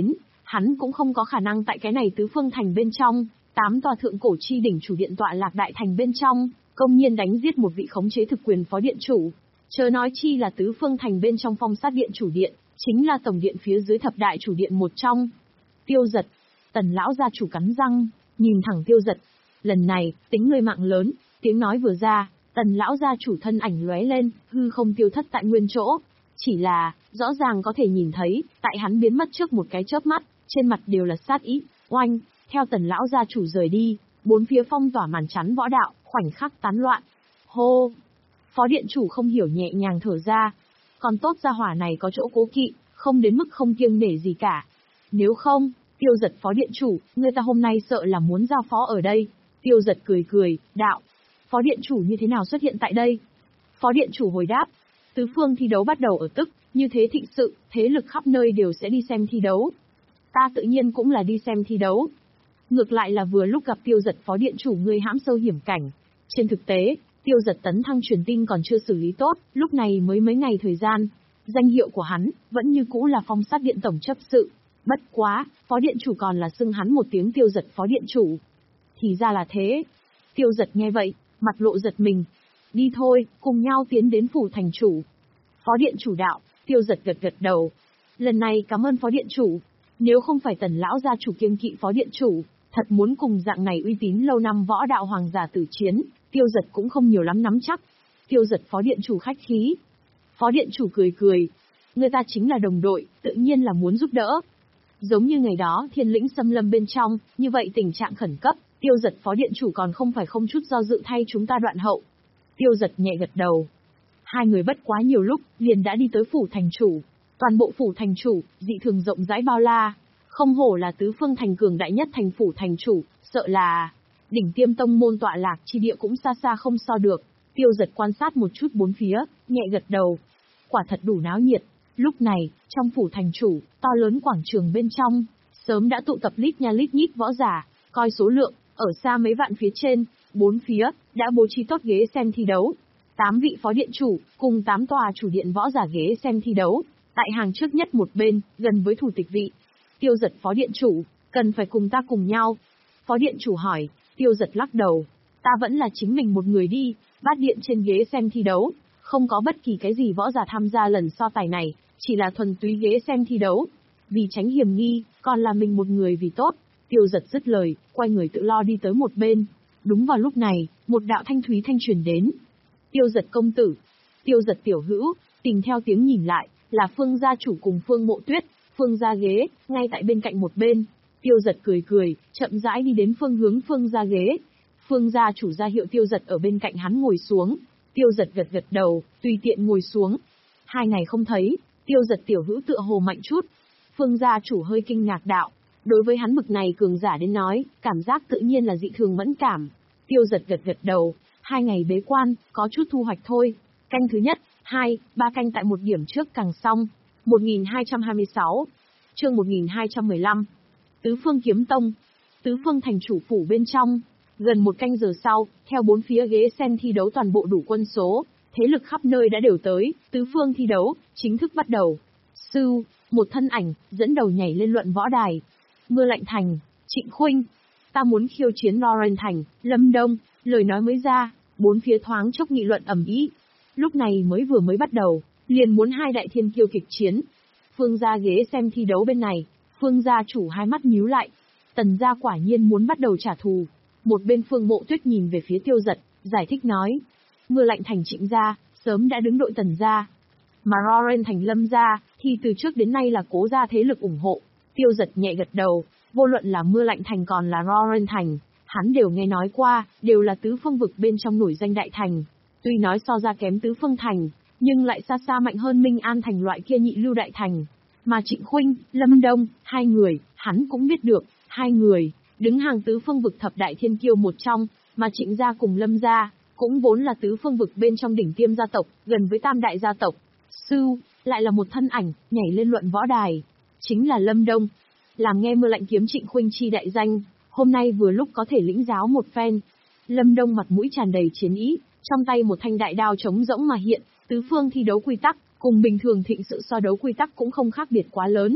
Hắn cũng không có khả năng tại cái này tứ phương thành bên trong, tám tòa thượng cổ chi đỉnh chủ điện tọa lạc đại thành bên trong, công nhiên đánh giết một vị khống chế thực quyền phó điện chủ. Chớ nói chi là tứ phương thành bên trong phong sát điện chủ điện, chính là tổng điện phía dưới thập đại chủ điện một trong. Tiêu Giật, Tần lão gia chủ cắn răng, nhìn thẳng Tiêu Giật. Lần này, tính ngươi mạng lớn, tiếng nói vừa ra, Tần lão gia chủ thân ảnh lóe lên, hư không tiêu thất tại nguyên chỗ. Chỉ là, rõ ràng có thể nhìn thấy, tại hắn biến mất trước một cái chớp mắt, trên mặt đều là sát ý. Oanh, theo Tần lão gia chủ rời đi, bốn phía phong tỏa màn chắn võ đạo, khoảnh khắc tán loạn. Hô! Phó điện chủ không hiểu nhẹ nhàng thở ra. Còn tốt gia hỏa này có chỗ cố kỵ, không đến mức không kiêng nể gì cả. Nếu không, Tiêu Giật phó điện chủ, người ta hôm nay sợ là muốn giao phó ở đây. Tiêu Giật cười cười, đạo. Phó điện chủ như thế nào xuất hiện tại đây? Phó điện chủ hồi đáp. Tứ phương thi đấu bắt đầu ở tức, như thế thịnh sự, thế lực khắp nơi đều sẽ đi xem thi đấu. Ta tự nhiên cũng là đi xem thi đấu. Ngược lại là vừa lúc gặp Tiêu Giật phó điện chủ ngươi hãm sâu hiểm cảnh. Trên thực tế, Tiêu Giật tấn thăng truyền tin còn chưa xử lý tốt, lúc này mới mấy ngày thời gian. Danh hiệu của hắn, vẫn như cũ là phong sát điện tổng chấp sự. Bất quá, phó điện chủ còn là xưng hắn một tiếng Tiêu Giật phó điện chủ. Thì ra là thế. Tiêu Giật nghe vậy, mặt lộ giật mình. Đi thôi, cùng nhau tiến đến phủ thành chủ. Phó điện chủ đạo, Tiêu Giật gật gật đầu. Lần này cảm ơn phó điện chủ. Nếu không phải Tần lão gia chủ kiêng kỵ phó điện chủ, thật muốn cùng dạng này uy tín lâu năm võ đạo hoàng giả tử chiến, Tiêu Giật cũng không nhiều lắm nắm chắc. Tiêu Giật phó điện chủ khách khí. Phó điện chủ cười cười. Người ta chính là đồng đội, tự nhiên là muốn giúp đỡ. Giống như ngày đó thiên lĩnh xâm lâm bên trong, như vậy tình trạng khẩn cấp, Tiêu Giật phó điện chủ còn không phải không chút do dự thay chúng ta đoạn hậu. Tiêu Giật nhẹ gật đầu. Hai người bất quá nhiều lúc, liền đã đi tới phủ thành chủ. Toàn bộ phủ thành chủ, dị thường rộng rãi bao la. Không hổ là tứ phương thành cường đại nhất thành phủ thành chủ, sợ là đỉnh tiêm tông môn tọa lạc chi địa cũng xa xa không so được. Tiêu Giật quan sát một chút bốn phía, nhẹ gật đầu. Quả thật đủ náo nhiệt. Lúc này, trong phủ thành chủ, to lớn quảng trường bên trong, sớm đã tụ tập lít nha lít nhít võ giả, coi số lượng, ở xa mấy vạn phía trên, bốn phía, đã bố trí tốt ghế xem thi đấu. Tám vị phó điện chủ, cùng tám tòa chủ điện võ giả ghế xem thi đấu, tại hàng trước nhất một bên, gần với thủ tịch vị. Tiêu Giật phó điện chủ, cần phải cùng ta cùng nhau. Phó điện chủ hỏi, Tiêu Giật lắc đầu, ta vẫn là chính mình một người đi, bát điện trên ghế xem thi đấu, không có bất kỳ cái gì võ giả tham gia lần so tài này, chỉ là thuần túy ghế xem thi đấu. Vì tránh hiểm nghi, còn là mình một người vì tốt. Tiêu Giật dứt lời, quay người tự lo đi tới một bên. Đúng vào lúc này, một đạo thanh thúy thanh truyền đến. Tiêu Giật công tử, Tiêu Giật tiểu hữu, tìm theo tiếng nhìn lại, là Phương gia chủ cùng Phương Mộ Tuyết, Phương gia ghế, ngay tại bên cạnh một bên. Tiêu Giật cười cười, chậm rãi đi đến phương hướng Phương gia ghế. Phương gia chủ ra hiệu Tiêu Giật ở bên cạnh hắn ngồi xuống. Tiêu Giật gật gật đầu, tùy tiện ngồi xuống. Hai ngày không thấy, Tiêu Giật tiểu hữu tựa hồ mạnh chút. Phương gia chủ hơi kinh ngạc đạo. Đối với hắn bực này cường giả đến nói, cảm giác tự nhiên là dị thường mẫn cảm. Tiêu Giật gật gật đầu, hai ngày bế quan, có chút thu hoạch thôi. Canh thứ nhất, hai, ba canh tại một điểm trước càng xong. một nghìn hai trăm hai mươi sáu, chương một nghìn hai trăm mười lăm. Tứ phương kiếm tông, tứ phương thành chủ phủ bên trong. Gần một canh giờ sau, theo bốn phía ghế xem thi đấu toàn bộ đủ quân số, thế lực khắp nơi đã đều tới, tứ phương thi đấu, chính thức bắt đầu. Sư, một thân ảnh, dẫn đầu nhảy lên luận võ đài. Mưa Lạnh Thành, Trịnh Khuynh, ta muốn khiêu chiến Lauren Thành, Lâm Đông, lời nói mới ra, bốn phía thoáng chốc nghị luận ầm ĩ. Lúc này mới vừa mới bắt đầu, liền muốn hai đại thiên kiêu kịch chiến. Phương gia ghế xem thi đấu bên này, Phương gia chủ hai mắt nhíu lại. Tần gia quả nhiên muốn bắt đầu trả thù. Một bên Phương Mộ Tuyết nhìn về phía Tiêu Giật, giải thích nói. Mưa Lạnh Thành Trịnh gia, sớm đã đứng đội Tần gia. Mà Lauren Thành Lâm gia, thì từ trước đến nay là Cố gia thế lực ủng hộ. Tiêu Giật nhẹ gật đầu, vô luận là Mưa Lạnh Thành còn là Lauren Thành, hắn đều nghe nói qua, đều là tứ phương vực bên trong nổi danh đại thành. Tuy nói so ra kém tứ phương thành, nhưng lại xa xa mạnh hơn Minh An Thành loại kia nhị lưu đại thành. Mà Trịnh Khuynh, Lâm Đông, hai người, hắn cũng biết được, hai người, đứng hàng tứ phương vực thập đại thiên kiêu một trong, mà Trịnh gia cùng Lâm gia, cũng vốn là tứ phương vực bên trong đỉnh tiêm gia tộc, gần với tam đại gia tộc. Sư, lại là một thân ảnh, nhảy lên luận võ đài. Chính là Lâm Đông. Làm nghe Mưa Lạnh kiếm Trịnh Khuynh chi đại danh, hôm nay vừa lúc có thể lĩnh giáo một phen. Lâm Đông mặt mũi tràn đầy chiến ý, trong tay một thanh đại đao trống rỗng mà hiện, tứ phương thi đấu quy tắc, cùng bình thường thịnh sự so đấu quy tắc cũng không khác biệt quá lớn.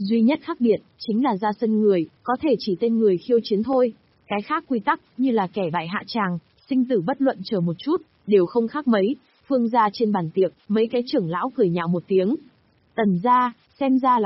Duy nhất khác biệt, chính là ra sân người, có thể chỉ tên người khiêu chiến thôi. Cái khác quy tắc, như là kẻ bại hạ tràng, sinh tử bất luận chờ một chút, đều không khác mấy. Phương gia trên bàn tiệc, mấy cái trưởng lão cười nhạo một tiếng. Tần gia, xem ra là